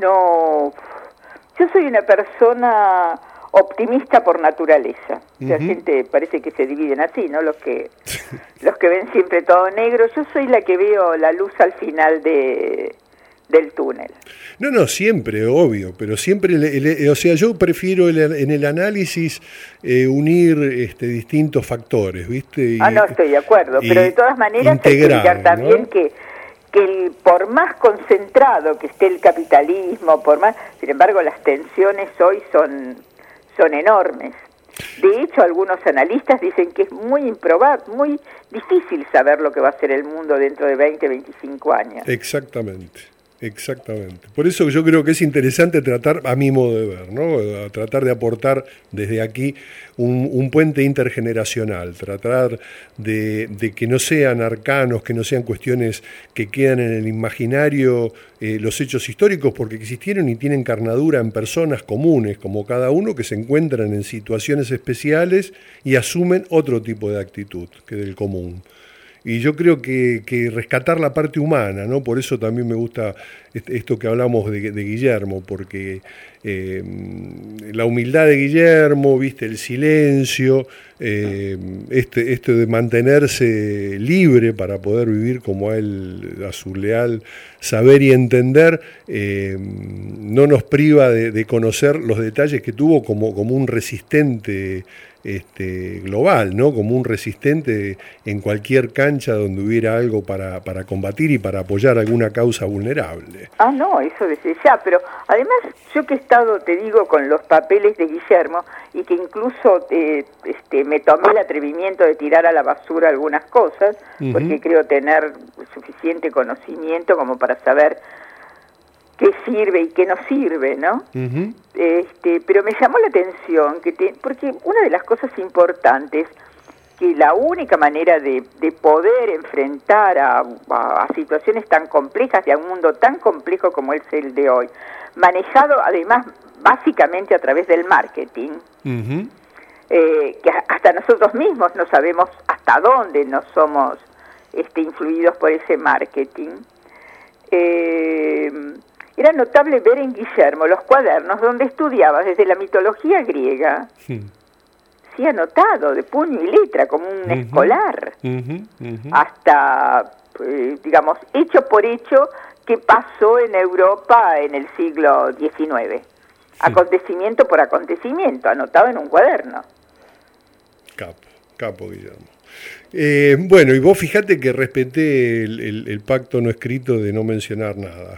T: No, yo soy una persona optimista por naturaleza. Uh-huh. La gente parece que se dividen así, ¿no? Los que los que ven siempre todo negro. Yo soy la que veo la luz al final de del túnel.
A: No, no, siempre, obvio, pero siempre, el, el, o sea, yo prefiero el, en el análisis eh, unir este, distintos factores, ¿viste? Y,
T: ah, no, estoy de acuerdo, pero de todas maneras hay que mirar también, ¿no?, que que el, por más concentrado que esté el capitalismo, por más, sin embargo, las tensiones hoy son son enormes. De hecho, algunos analistas dicen que es muy improbable, muy difícil saber lo que va a ser el mundo dentro de veinte, veinticinco años.
A: Exactamente. Exactamente. Por eso yo creo que es interesante tratar, a mi modo de ver, ¿no?, tratar de aportar desde aquí un, un puente intergeneracional, tratar de, de que no sean arcanos, que no sean cuestiones que quedan en el imaginario eh, los hechos históricos, porque existieron y tienen carnadura en personas comunes, como cada uno, que se encuentran en situaciones especiales y asumen otro tipo de actitud que del común. Y yo creo que, que rescatar la parte humana, ¿no? Por eso también me gusta esto que hablamos de, de Guillermo, porque eh, la humildad de Guillermo, viste, el silencio, eh, este, esto de mantenerse libre para poder vivir como a él, a su leal saber y entender, eh, no nos priva de, de conocer los detalles que tuvo como, como un resistente Este, global, ¿no? Como un resistente en cualquier cancha donde hubiera algo para, para combatir y para apoyar alguna causa vulnerable.
T: Ah, no, eso desde ya, pero además yo que he estado, te digo, con los papeles de Guillermo y que incluso eh, este, me tomé el atrevimiento de tirar a la basura algunas cosas, uh-huh, porque creo tener suficiente conocimiento como para saber qué sirve y qué no sirve, ¿no? Uh-huh. Este, pero me llamó la atención, que te, porque una de las cosas importantes, que la única manera de, de poder enfrentar a, a, a situaciones tan complejas, de un mundo tan complejo como es el de hoy, manejado además básicamente a través del marketing, uh-huh, eh, que hasta nosotros mismos no sabemos hasta dónde no somos este, influidos por ese marketing, eh, era notable ver en Guillermo los cuadernos donde estudiaba desde la mitología griega, sí, sí, anotado de puño y letra, como un uh-huh, escolar, uh-huh, uh-huh, hasta, eh, digamos, hecho por hecho que pasó en Europa en el siglo diecinueve, sí, acontecimiento por acontecimiento, anotado en un cuaderno.
A: Capo, capo Guillermo. Eh, bueno, y vos fijate que respeté el, el, el pacto no escrito de no mencionar nada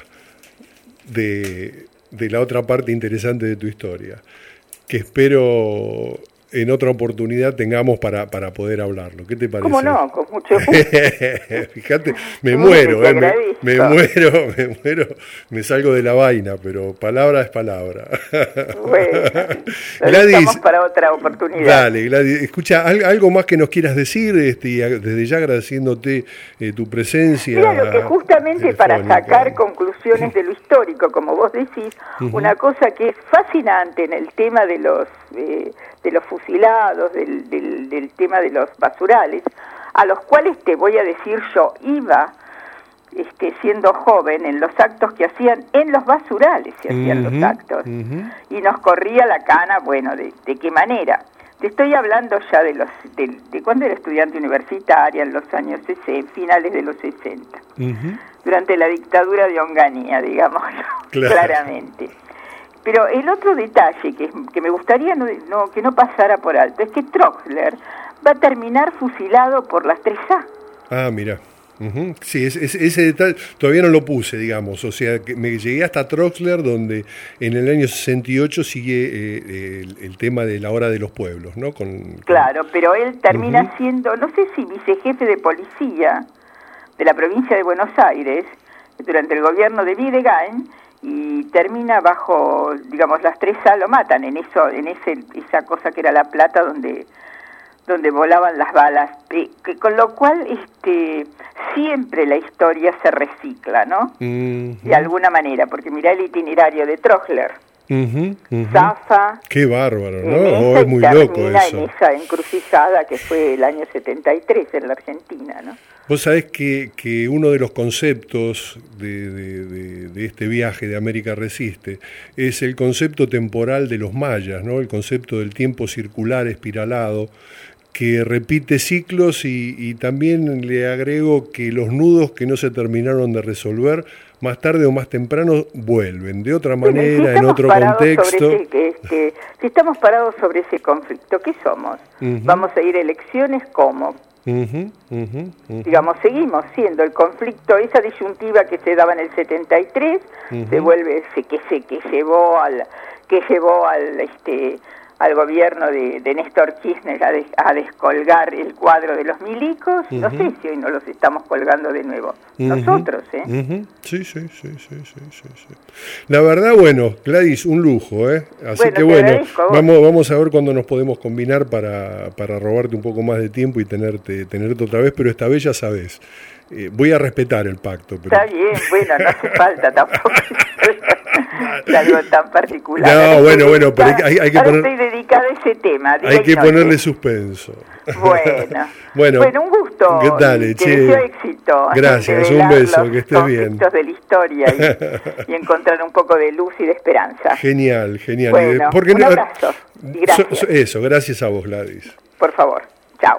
A: De, de la otra parte interesante de tu historia, que espero en otra oportunidad tengamos para, para poder hablarlo. ¿Qué te parece?
T: ¿Cómo no? Con mucho gusto.
A: Fíjate, me muero, eh, me, me muero, me muero, me salgo de la vaina, pero palabra es palabra.
T: Bueno, lo Gladys, para otra oportunidad.
A: Dale, Gladys, escucha, ¿algo más que nos quieras decir? Este, y desde ya agradeciéndote eh, tu presencia.
T: Mira, lo que justamente para sacar conclusiones de lo histórico, como vos decís, uh-huh, una cosa que es fascinante en el tema de los eh, de los fusilados, del, del, del tema de los basurales, a los cuales te voy a decir yo, iba este, siendo joven en los actos que hacían en los basurales, se hacían uh-huh, los actos, uh-huh, y nos corría la cana, bueno, de, de qué manera. Te estoy hablando ya de los de, de cuando era estudiante universitaria, en los años sesenta, finales de los sesenta, uh-huh, durante la dictadura de Onganía, digamos, claro, claramente. Pero el otro detalle que, que me gustaría no, no, que no pasara por alto es que Troxler va a terminar fusilado por las tres A.
A: Ah, mira. Uh-huh. Sí, es, es, ese detalle todavía no lo puse, digamos. O sea, que me llegué hasta Troxler, donde en el año sesenta y ocho sigue eh, el, el tema de la hora de los pueblos, ¿no? Con, con...
T: Claro, pero él termina uh-huh, siendo, no sé si vicejefe de policía de la provincia de Buenos Aires durante el gobierno de Videgain, y termina bajo, digamos, las tres A lo matan en eso, en ese esa cosa que era La Plata, donde donde volaban las balas, eh, que, con lo cual este siempre la historia se recicla, ¿no? Uh-huh. De alguna manera, porque mirá el itinerario de Trochler.
A: Uh-huh, uh-huh.
T: Zafa.
A: Qué bárbaro, ¿no? Oh, es muy loco eso.
T: En esa encrucijada que fue el año setenta y tres en la Argentina, ¿no?
A: Vos sabés que, que uno de los conceptos de, de, de, de este viaje de América Resiste es el concepto temporal de los mayas, ¿no? El concepto del tiempo circular espiralado, que repite ciclos y, y también le agrego que los nudos que no se terminaron de resolver, más tarde o más temprano vuelven, de otra manera, si en otro contexto.
T: Ese, que, que, si estamos parados sobre ese conflicto, ¿qué somos? Uh-huh. ¿Vamos a ir a elecciones? ¿Cómo?
A: Uh-huh, uh-huh, uh-huh.
T: Digamos, seguimos siendo el conflicto, esa disyuntiva que se daba en el setenta y tres, uh-huh. se vuelve, se, que se que llevó al que llevó al este al gobierno de, de Néstor Kirchner a, de, a descolgar el cuadro de los milicos. Uh-huh. No sé si hoy no los estamos colgando de nuevo. Uh-huh. Nosotros, ¿eh?
A: Uh-huh. Sí, sí, sí, sí, sí, sí, sí. La verdad, bueno, Gladys, un lujo, ¿eh? Así bueno, que bueno, vamos, vamos a ver cuándo nos podemos combinar para, para robarte un poco más de tiempo y tenerte, tenerte otra vez, pero esta vez ya sabes. Eh, voy a respetar el pacto. Pero...
T: Está bien, bueno, no hace falta tampoco algo tan particular.
A: No, bueno, bueno, pero hay, hay que
T: ahora
A: poner...
T: estoy dedicada a ese tema.
A: Hay que ponerle suspenso.
T: Bueno,
A: bueno,
T: bueno, un gusto.
A: ¿Qué tal,
T: te deseo éxito.
A: Gracias, un beso, que estés bien.
T: De la historia y, y encontrar un poco de luz y de esperanza.
A: Genial, genial.
T: Bueno,
A: Porque
T: un
A: no...
T: abrazo y gracias.
A: So, so, eso, gracias a vos, Gladys.
T: Por favor, chao.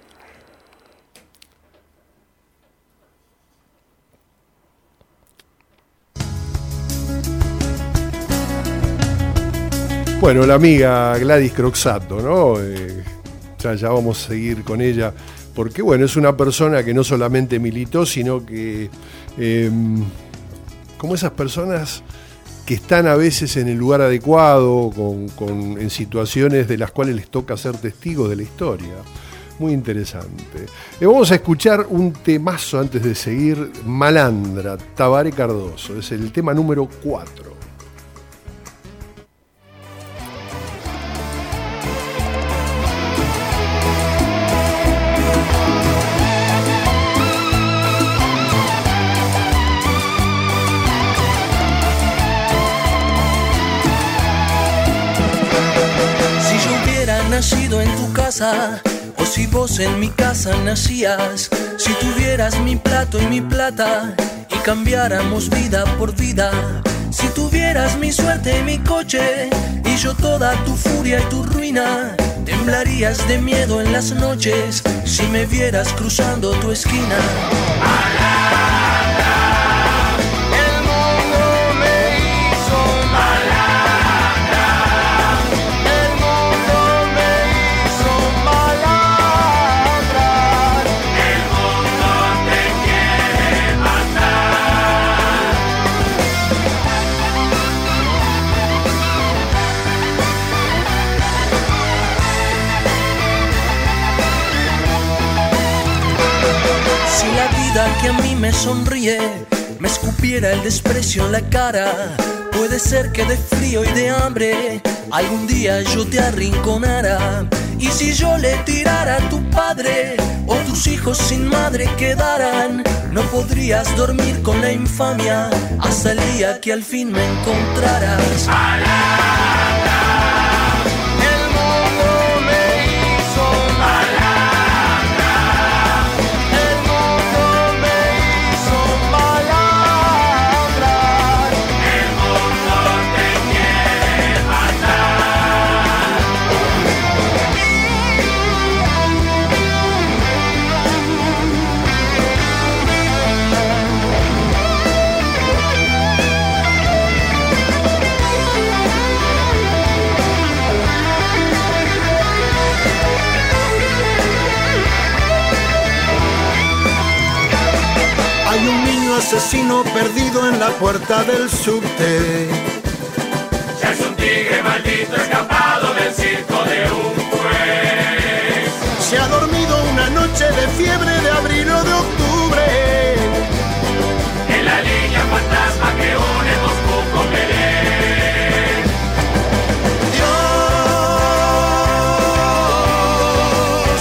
A: Bueno, la amiga Gladys Croxatto, ¿no? Eh, ya, ya vamos a seguir con ella, porque bueno, es una persona que no solamente militó, sino que eh, como esas personas que están a veces en el lugar adecuado, con, con, en situaciones de las cuales les toca ser testigos de la historia. Muy interesante. Eh, vamos a escuchar un temazo antes de seguir, Malandra, Tabaré Cardoso, es el tema número cuatro.
U: Nacido en tu casa, o si vos en mi casa nacías, si tuvieras mi plato y mi plata y cambiáramos vida por vida, si tuvieras mi suerte y mi coche y yo toda tu furia y tu ruina, temblarías de miedo en las noches si me vieras cruzando tu esquina. Que a mí me sonríe, me escupiera el desprecio en la cara, puede ser que de frío y de hambre algún día yo te arrinconara. Y si yo le tirara a tu padre o tus hijos sin madre quedaran, no podrías dormir con la infamia hasta el día que al fin me encontraras.
V: Asesino perdido en la puerta del subte.
C: Ya es un tigre maldito escapado del circo de un juez.
V: Se ha dormido una noche de fiebre de abril o de octubre.
C: En la línea fantasma que une Moscú con Belén.
V: Dios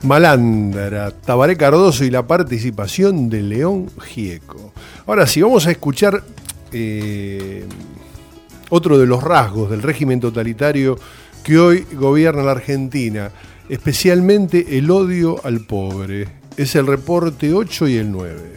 A: Malandra, Tabaré Cardoso y la participación de León Gieco. Ahora sí, vamos a escuchar eh, otro de los rasgos del régimen totalitario que hoy gobierna la Argentina, especialmente el odio al pobre. Es el reporte ocho y el nueve.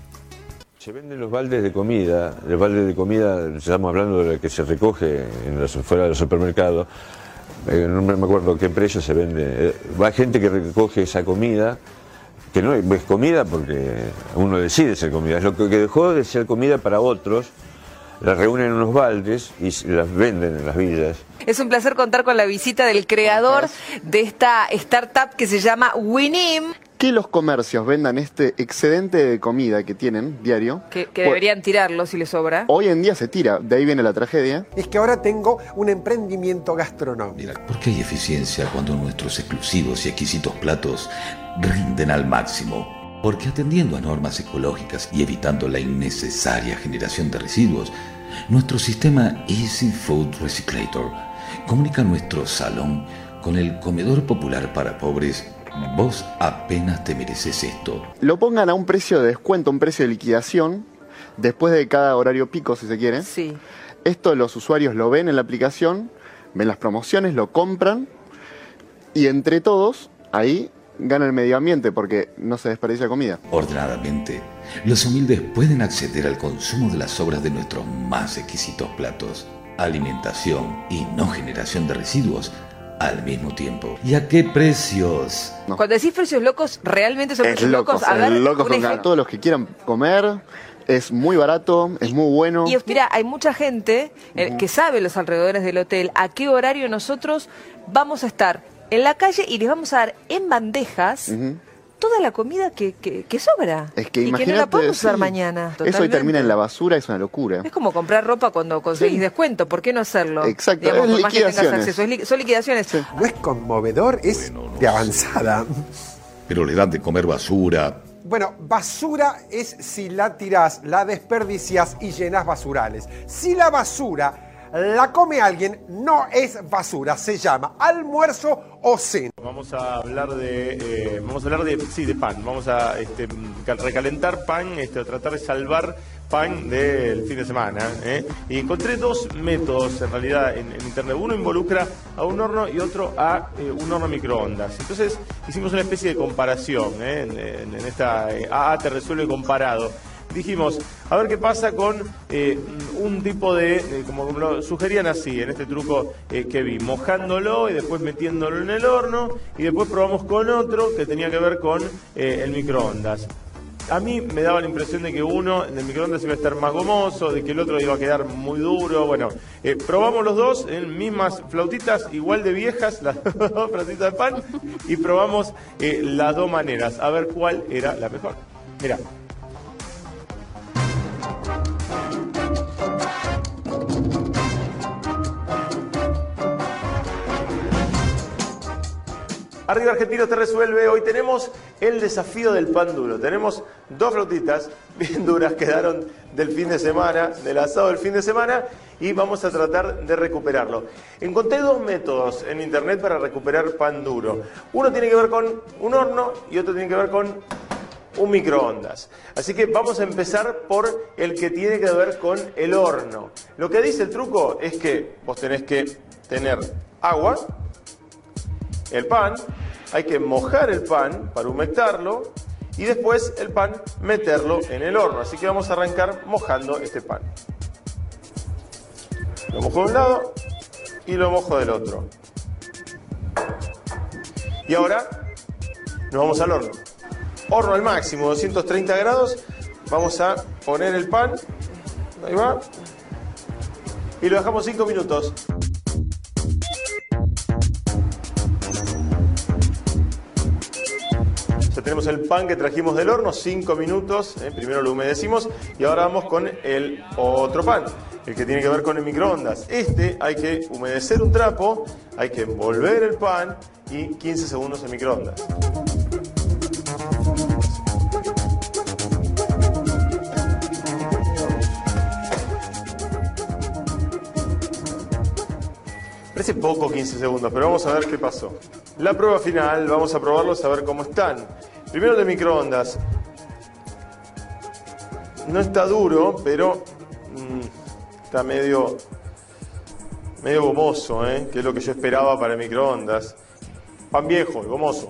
B: Se venden los baldes de comida, los baldes de comida, estamos hablando de lo que se recoge en los, fuera de los supermercados, eh, no me acuerdo qué precio se vende. Eh, va gente que recoge esa comida, que no es comida porque uno decide ser comida, es lo que dejó de ser comida para otros, las reúnen en unos baldes y las venden en las villas.
D: Es un placer contar con la visita del creador de esta startup que se llama Winim.
W: Que los comercios vendan este excedente de comida que tienen diario.
D: Que, que deberían tirarlo si les sobra.
W: Hoy en día se tira, de ahí viene la tragedia.
X: Es que ahora tengo un emprendimiento gastronómico.
Y: Mira, ¿por qué hay eficiencia cuando nuestros exclusivos y exquisitos platos rinden al máximo? Porque atendiendo a normas ecológicas y evitando la innecesaria generación de residuos, nuestro sistema Easy Food Recyclator comunica nuestro salón con el comedor popular para pobres. Vos apenas te mereces esto.
W: Lo pongan a un precio de descuento, un precio de liquidación, después de cada horario pico, si se quiere.
D: Sí.
W: Esto los usuarios lo ven en la aplicación, ven las promociones, lo compran, y entre todos, ahí gana el medio ambiente, porque no se desperdicia comida.
Y: Ordenadamente, los humildes pueden acceder al consumo de las sobras de nuestros más exquisitos platos. Alimentación y no generación de residuos al mismo tiempo. ¿Y a qué precios?
D: No. Cuando decís precios locos, ¿realmente son
W: es
D: precios
W: locos?
D: locos? A ver,
W: locos con ganas. Todos los que quieran comer, es muy barato, es muy bueno.
D: Y mira, hay mucha gente eh, uh-huh. que sabe los alrededores del hotel a qué horario nosotros vamos a estar en la calle y les vamos a dar en bandejas uh-huh. toda la comida que, que, que sobra.
W: Es que
D: y que no la podemos usar sí. mañana. Totalmente.
W: Eso hoy termina en la basura, es una locura.
D: Es como comprar ropa cuando conseguís sí. descuento, ¿por qué no hacerlo?
W: Exacto,
D: Digamos,
W: es
D: por más que tengas
W: liquidaciones.
D: acceso. Es li- son liquidaciones. Sí.
X: No es conmovedor, es bueno, no de avanzada.
Y: Pero le dan de comer basura.
X: Bueno, basura es si la tirás, la desperdicias y llenas basurales. Si la basura la come alguien, no es basura, se llama almuerzo o cena.
Z: Vamos a hablar de, eh, vamos a hablar de, sí, de pan. Vamos a este, recalentar pan, este, tratar de salvar pan del fin de semana. ¿eh? Y encontré dos métodos en realidad en, en internet. Uno involucra a un horno y otro a eh, un horno microondas. Entonces hicimos una especie de comparación ¿eh? en, en, en esta eh, A A te resuelve comparado. Dijimos, a ver qué pasa con eh, un tipo de, eh, como lo sugerían así, en este truco eh, que vi, mojándolo y después metiéndolo en el horno, y después probamos con otro que tenía que ver con eh, el microondas. A mí me daba la impresión de que uno en el microondas iba a estar más gomoso, de que el otro iba a quedar muy duro. Bueno, eh, probamos los dos en mismas flautitas, igual de viejas, las dos flautitas de pan, y probamos eh, las dos maneras, a ver cuál era la mejor. Mirá. Arriba Argentino te resuelve. Hoy tenemos el desafío del pan duro. Tenemos dos flautitas bien duras, quedaron del fin de semana, del asado del fin de semana, y vamos a tratar de recuperarlo. Encontré dos métodos en internet para recuperar pan duro. Uno tiene que ver con un horno y otro tiene que ver con un microondas. Así que vamos a empezar por el que tiene que ver con el horno. Lo que dice el truco es que vos tenés que tener agua, el pan, hay que mojar el pan para humectarlo y después el pan meterlo en el horno. Así que vamos a arrancar mojando este pan. Lo mojo de un lado y lo mojo del otro. Y ahora nos vamos al horno. Horno al máximo, doscientos treinta grados. Vamos a poner el pan. Ahí va. Y lo dejamos cinco minutos. Ya tenemos el pan que trajimos del horno, cinco minutos, eh, primero lo humedecimos y ahora vamos con el otro pan, el que tiene que ver con el microondas. Este hay que humedecer un trapo, hay que envolver el pan y quince segundos en microondas. Parece poco quince segundos, pero vamos a ver qué pasó. La prueba final, vamos a probarlos a ver cómo están. Primero el de microondas. No está duro, pero mmm, está medio, medio gomoso, ¿eh? Que es lo que yo esperaba para el microondas. Pan viejo, gomoso.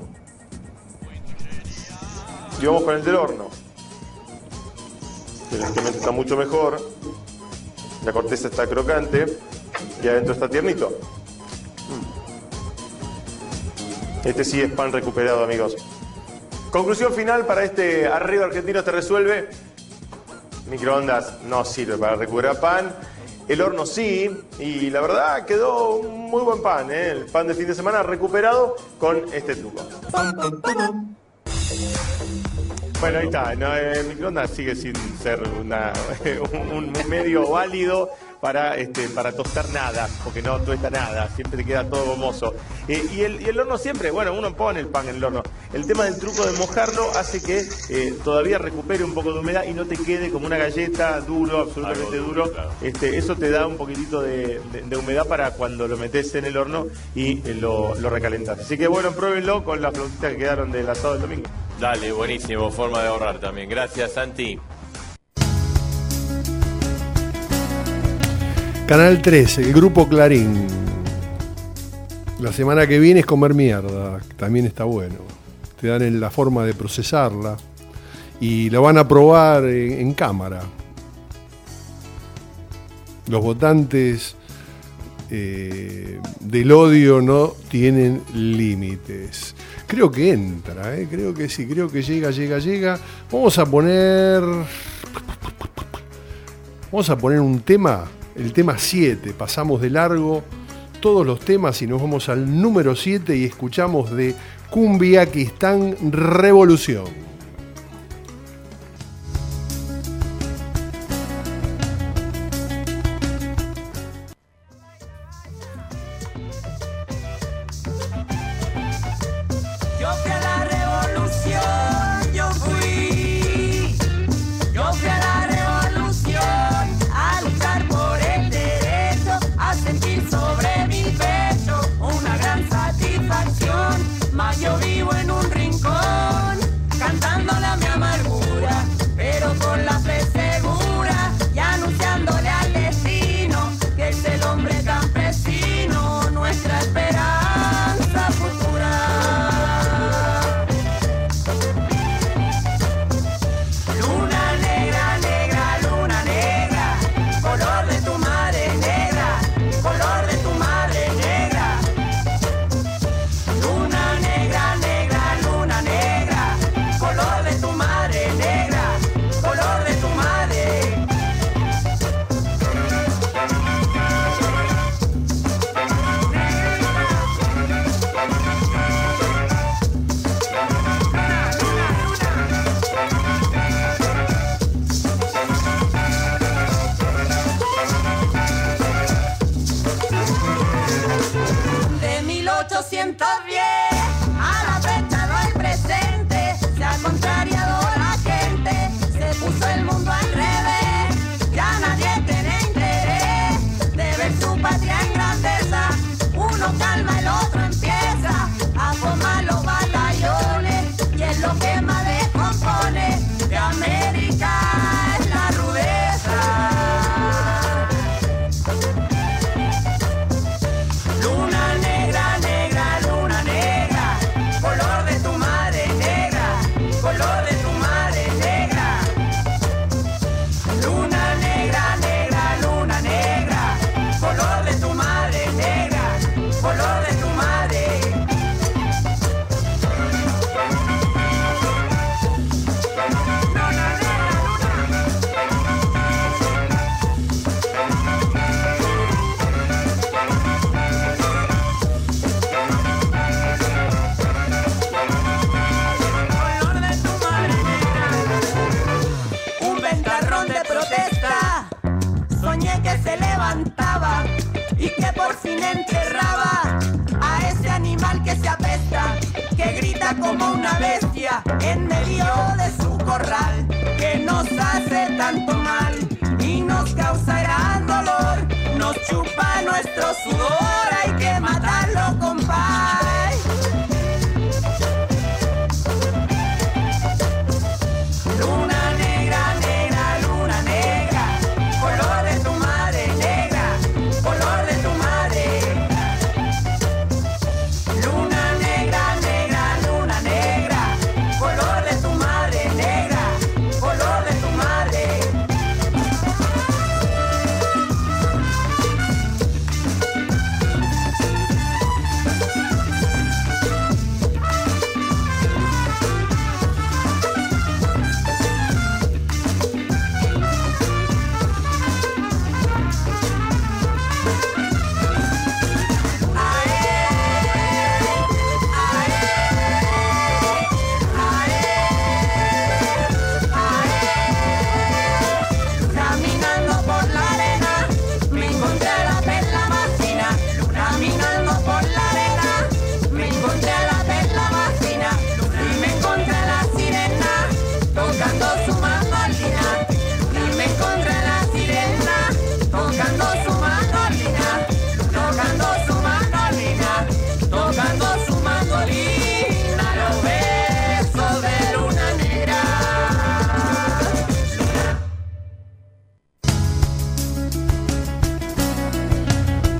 Z: Y vamos con el del horno. Que evidentemente está mucho mejor. La corteza está crocante y adentro está tiernito. Este sí es pan recuperado, amigos. Conclusión final para este Arriba Argentino te resuelve. Microondas no sirve para recuperar pan. El horno sí. Y la verdad quedó un muy buen pan, ¿eh? El pan de fin de semana recuperado con este truco. Bueno, ahí está. No, el microondas sigue sin ser una, un, un medio válido para, este, para tostar nada, porque no tuesta nada, siempre te queda todo gomoso. Eh, y, el, y el horno siempre, bueno, uno pone el pan en el horno. El tema del truco de mojarlo hace que eh, todavía recupere un poco de humedad y no te quede como una galleta duro, absolutamente
E: Algo
Z: duro.
E: duro, claro.
Z: Este, eso te da un poquitito de, de, de humedad para cuando lo metes en el horno y eh, lo, lo recalentas. Así que bueno, pruébenlo con las flautitas que quedaron del asado del domingo.
E: Dale, buenísimo, forma de ahorrar también. Gracias, Santi.
A: Canal trece, el Grupo Clarín. La semana que viene es comer mierda, también está bueno. Te dan la forma de procesarla y la van a probar en, en cámara. Los votantes eh, del odio no tienen límites. Creo que entra, ¿eh? creo que sí, creo que llega, llega, llega. Vamos a poner... Vamos a poner un tema, el tema siete. Pasamos de largo todos los temas y nos vamos al número siete y escuchamos de Cumbiaquistán Revolución.
C: Yo fui a la revolución, yo fui. Yo fui a la revolución a luchar por el derecho, a sentir sobre mi pecho una gran satisfacción. Mas yo vivo en un rincón, cantándole a mi amargura, pero con la fe segura y anunciándole al destino que es el hombre campesino, nuestra esperanza futura. Luna negra, negra, luna negra, color de tu madre negra, color de tu madre negra. Luna negra, negra, luna negra, color de tu madre negra, color de tu madre. De mil ochocientos diez a la fecha del presente se ha contrariado la gente, se puso el mundo al revés, ya nadie tiene interés de ver su patria en grandeza. Uno calma, el otro empieza a formar los batallones y es lo que más descompone de América es la rudeza. Luna negra, negra, luna negra, color de tu madre negra, color de tu madre negra. Luna negra, negra, luna negra, color de tu madre negra, color de tu madre. Color de tu madre negra. Un ventarrón de protesta, soñé que se levantaba y que por fin enterraba a ese animal que se apesta, que grita como una bestia en medio de su corral, que nos hace tanto mal y nos causa gran dolor, nos chupa nuestro sudor, hay que matarlo, compay.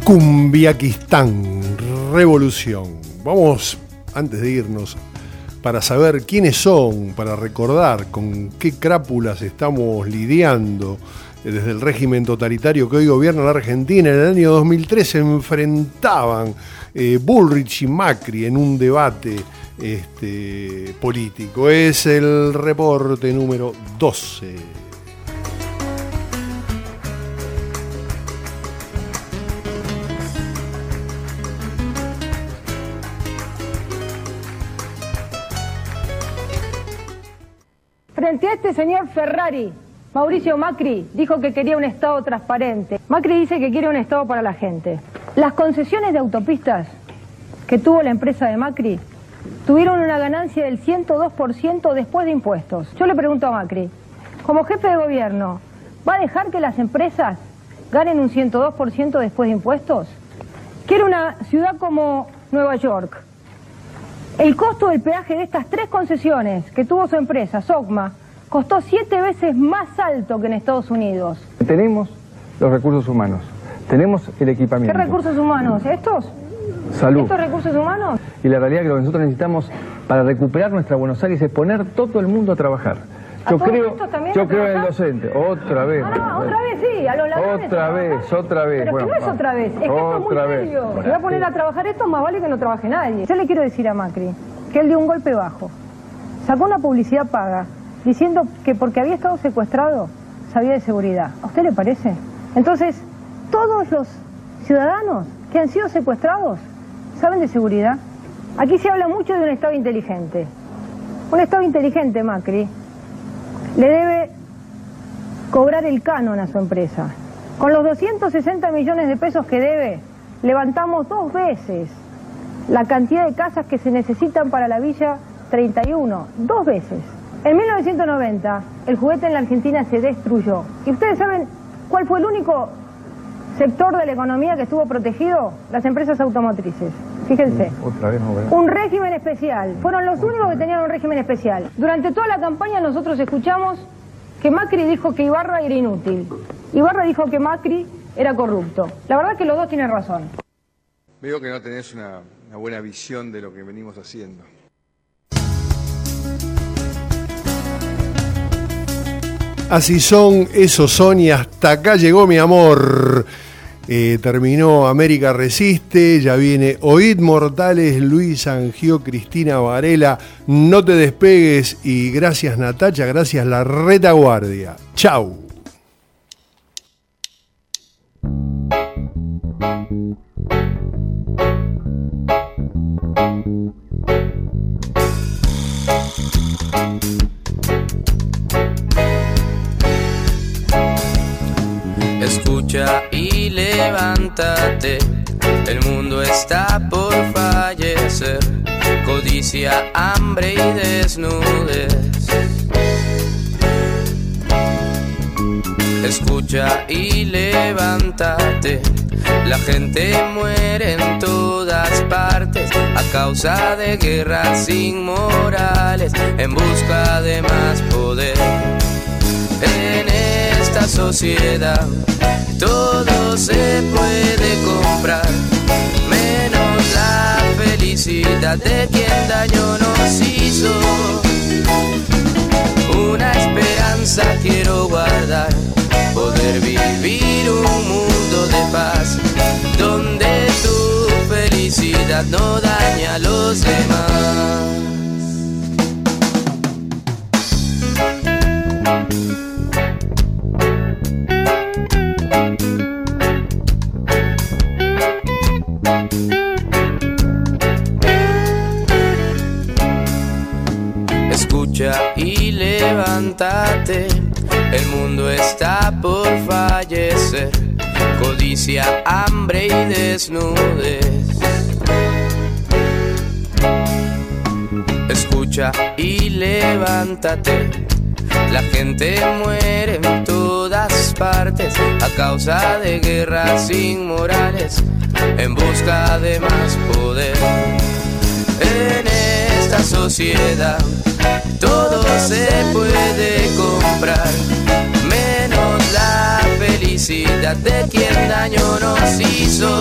A: Cumbiaquistán, revolución. Vamos, antes de irnos, para saber quiénes son, para recordar con qué crápulas estamos lidiando desde el régimen totalitario que hoy gobierna la Argentina. En el año dos mil tres se enfrentaban eh, Bullrich y Macri en un debate este, político. Es el reporte número doce.
F: Frente a este señor Ferrari, Mauricio Macri dijo que quería un Estado transparente. Macri dice que quiere un Estado para la gente. Las concesiones de autopistas que tuvo la empresa de Macri tuvieron una ganancia del ciento dos por ciento después de impuestos. Yo le pregunto a Macri, como jefe de gobierno, ¿va a dejar que las empresas ganen un ciento dos por ciento después de impuestos? Quiere una ciudad como Nueva York. El costo del peaje de estas tres concesiones que tuvo su empresa, SOCMA, costó siete veces más alto que en Estados Unidos.
G: Tenemos los recursos humanos, tenemos el equipamiento.
F: ¿Qué recursos humanos? ¿Estos?
G: Salud.
F: ¿Estos recursos humanos?
G: Y la realidad es que lo que nosotros necesitamos para recuperar nuestra Buenos Aires es poner todo el mundo a trabajar. Yo creo, yo creo en el docente, otra vez.
F: Ah, no, otra vez sí, a los ladrones.
G: Otra vez, otra vez.
F: Pero
G: bueno,
F: que no es
G: vamos.
F: otra vez, es que esto es muy
G: Otra vez.
F: serio. Si va a poner a trabajar esto, más vale que no trabaje nadie. Yo le quiero decir a Macri que él dio un golpe bajo. Sacó una publicidad paga diciendo que porque había estado secuestrado sabía de seguridad. ¿A usted le parece? Entonces, todos los ciudadanos que han sido secuestrados saben de seguridad. Aquí se habla mucho de un Estado inteligente. Un Estado inteligente, Macri, le debe cobrar el canon a su empresa. Con los doscientos sesenta millones de pesos que debe, levantamos dos veces la cantidad de casas que se necesitan para la Villa treinta y uno. Dos veces. En mil novecientos noventa, el juguete en la Argentina se destruyó. ¿Y ustedes saben cuál fue el único sector de la economía que estuvo protegido? Las empresas automotrices. Fíjense.
G: Otra vez no veo.
F: Un régimen especial. Fueron los únicos que tenían un régimen especial. Durante toda la campaña nosotros escuchamos que Macri dijo que Ibarra era inútil. Ibarra dijo que Macri era corrupto. La verdad es que los dos tienen razón.
H: Veo que no tenés una, una buena visión de lo que venimos haciendo.
A: Así son, esos son y hasta acá llegó mi amor. Eh, terminó América Resiste, ya viene Oíd Mortales, Luis Angió, Cristina Varela. No te despegues y gracias Natacha, gracias La Retaguardia. Chau.
J: Escucha y levántate, el mundo está por fallecer, codicia, hambre y desnudez. Escucha y levántate, la gente muere en todas partes a causa de guerras inmorales en busca de más poder. En esta sociedad todo se puede comprar, menos la felicidad de quien daño nos hizo. Una esperanza quiero guardar, poder vivir un mundo de paz, donde tu felicidad no daña a los demás. Escucha y levántate, el mundo está por fallecer, codicia, hambre y desnudez. Escucha y levántate, la gente muere en todas partes a causa de guerras inmorales en busca de más poder. En esta sociedad todo se puede comprar, menos la felicidad felicidad de quien daño nos hizo.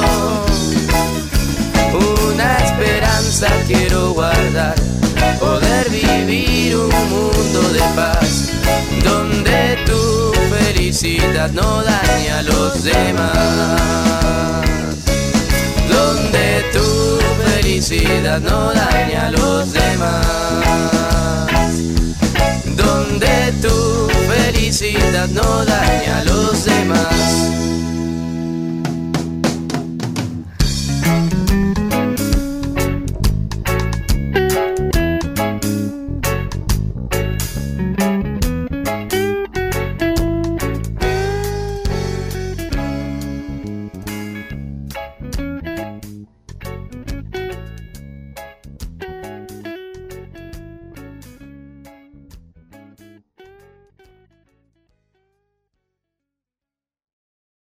J: Una esperanza quiero guardar, poder vivir un mundo de paz, donde tu felicidad no dañe a los demás, donde tu felicidad no dañe a los demás, donde tu felicidad no dañe a los demás.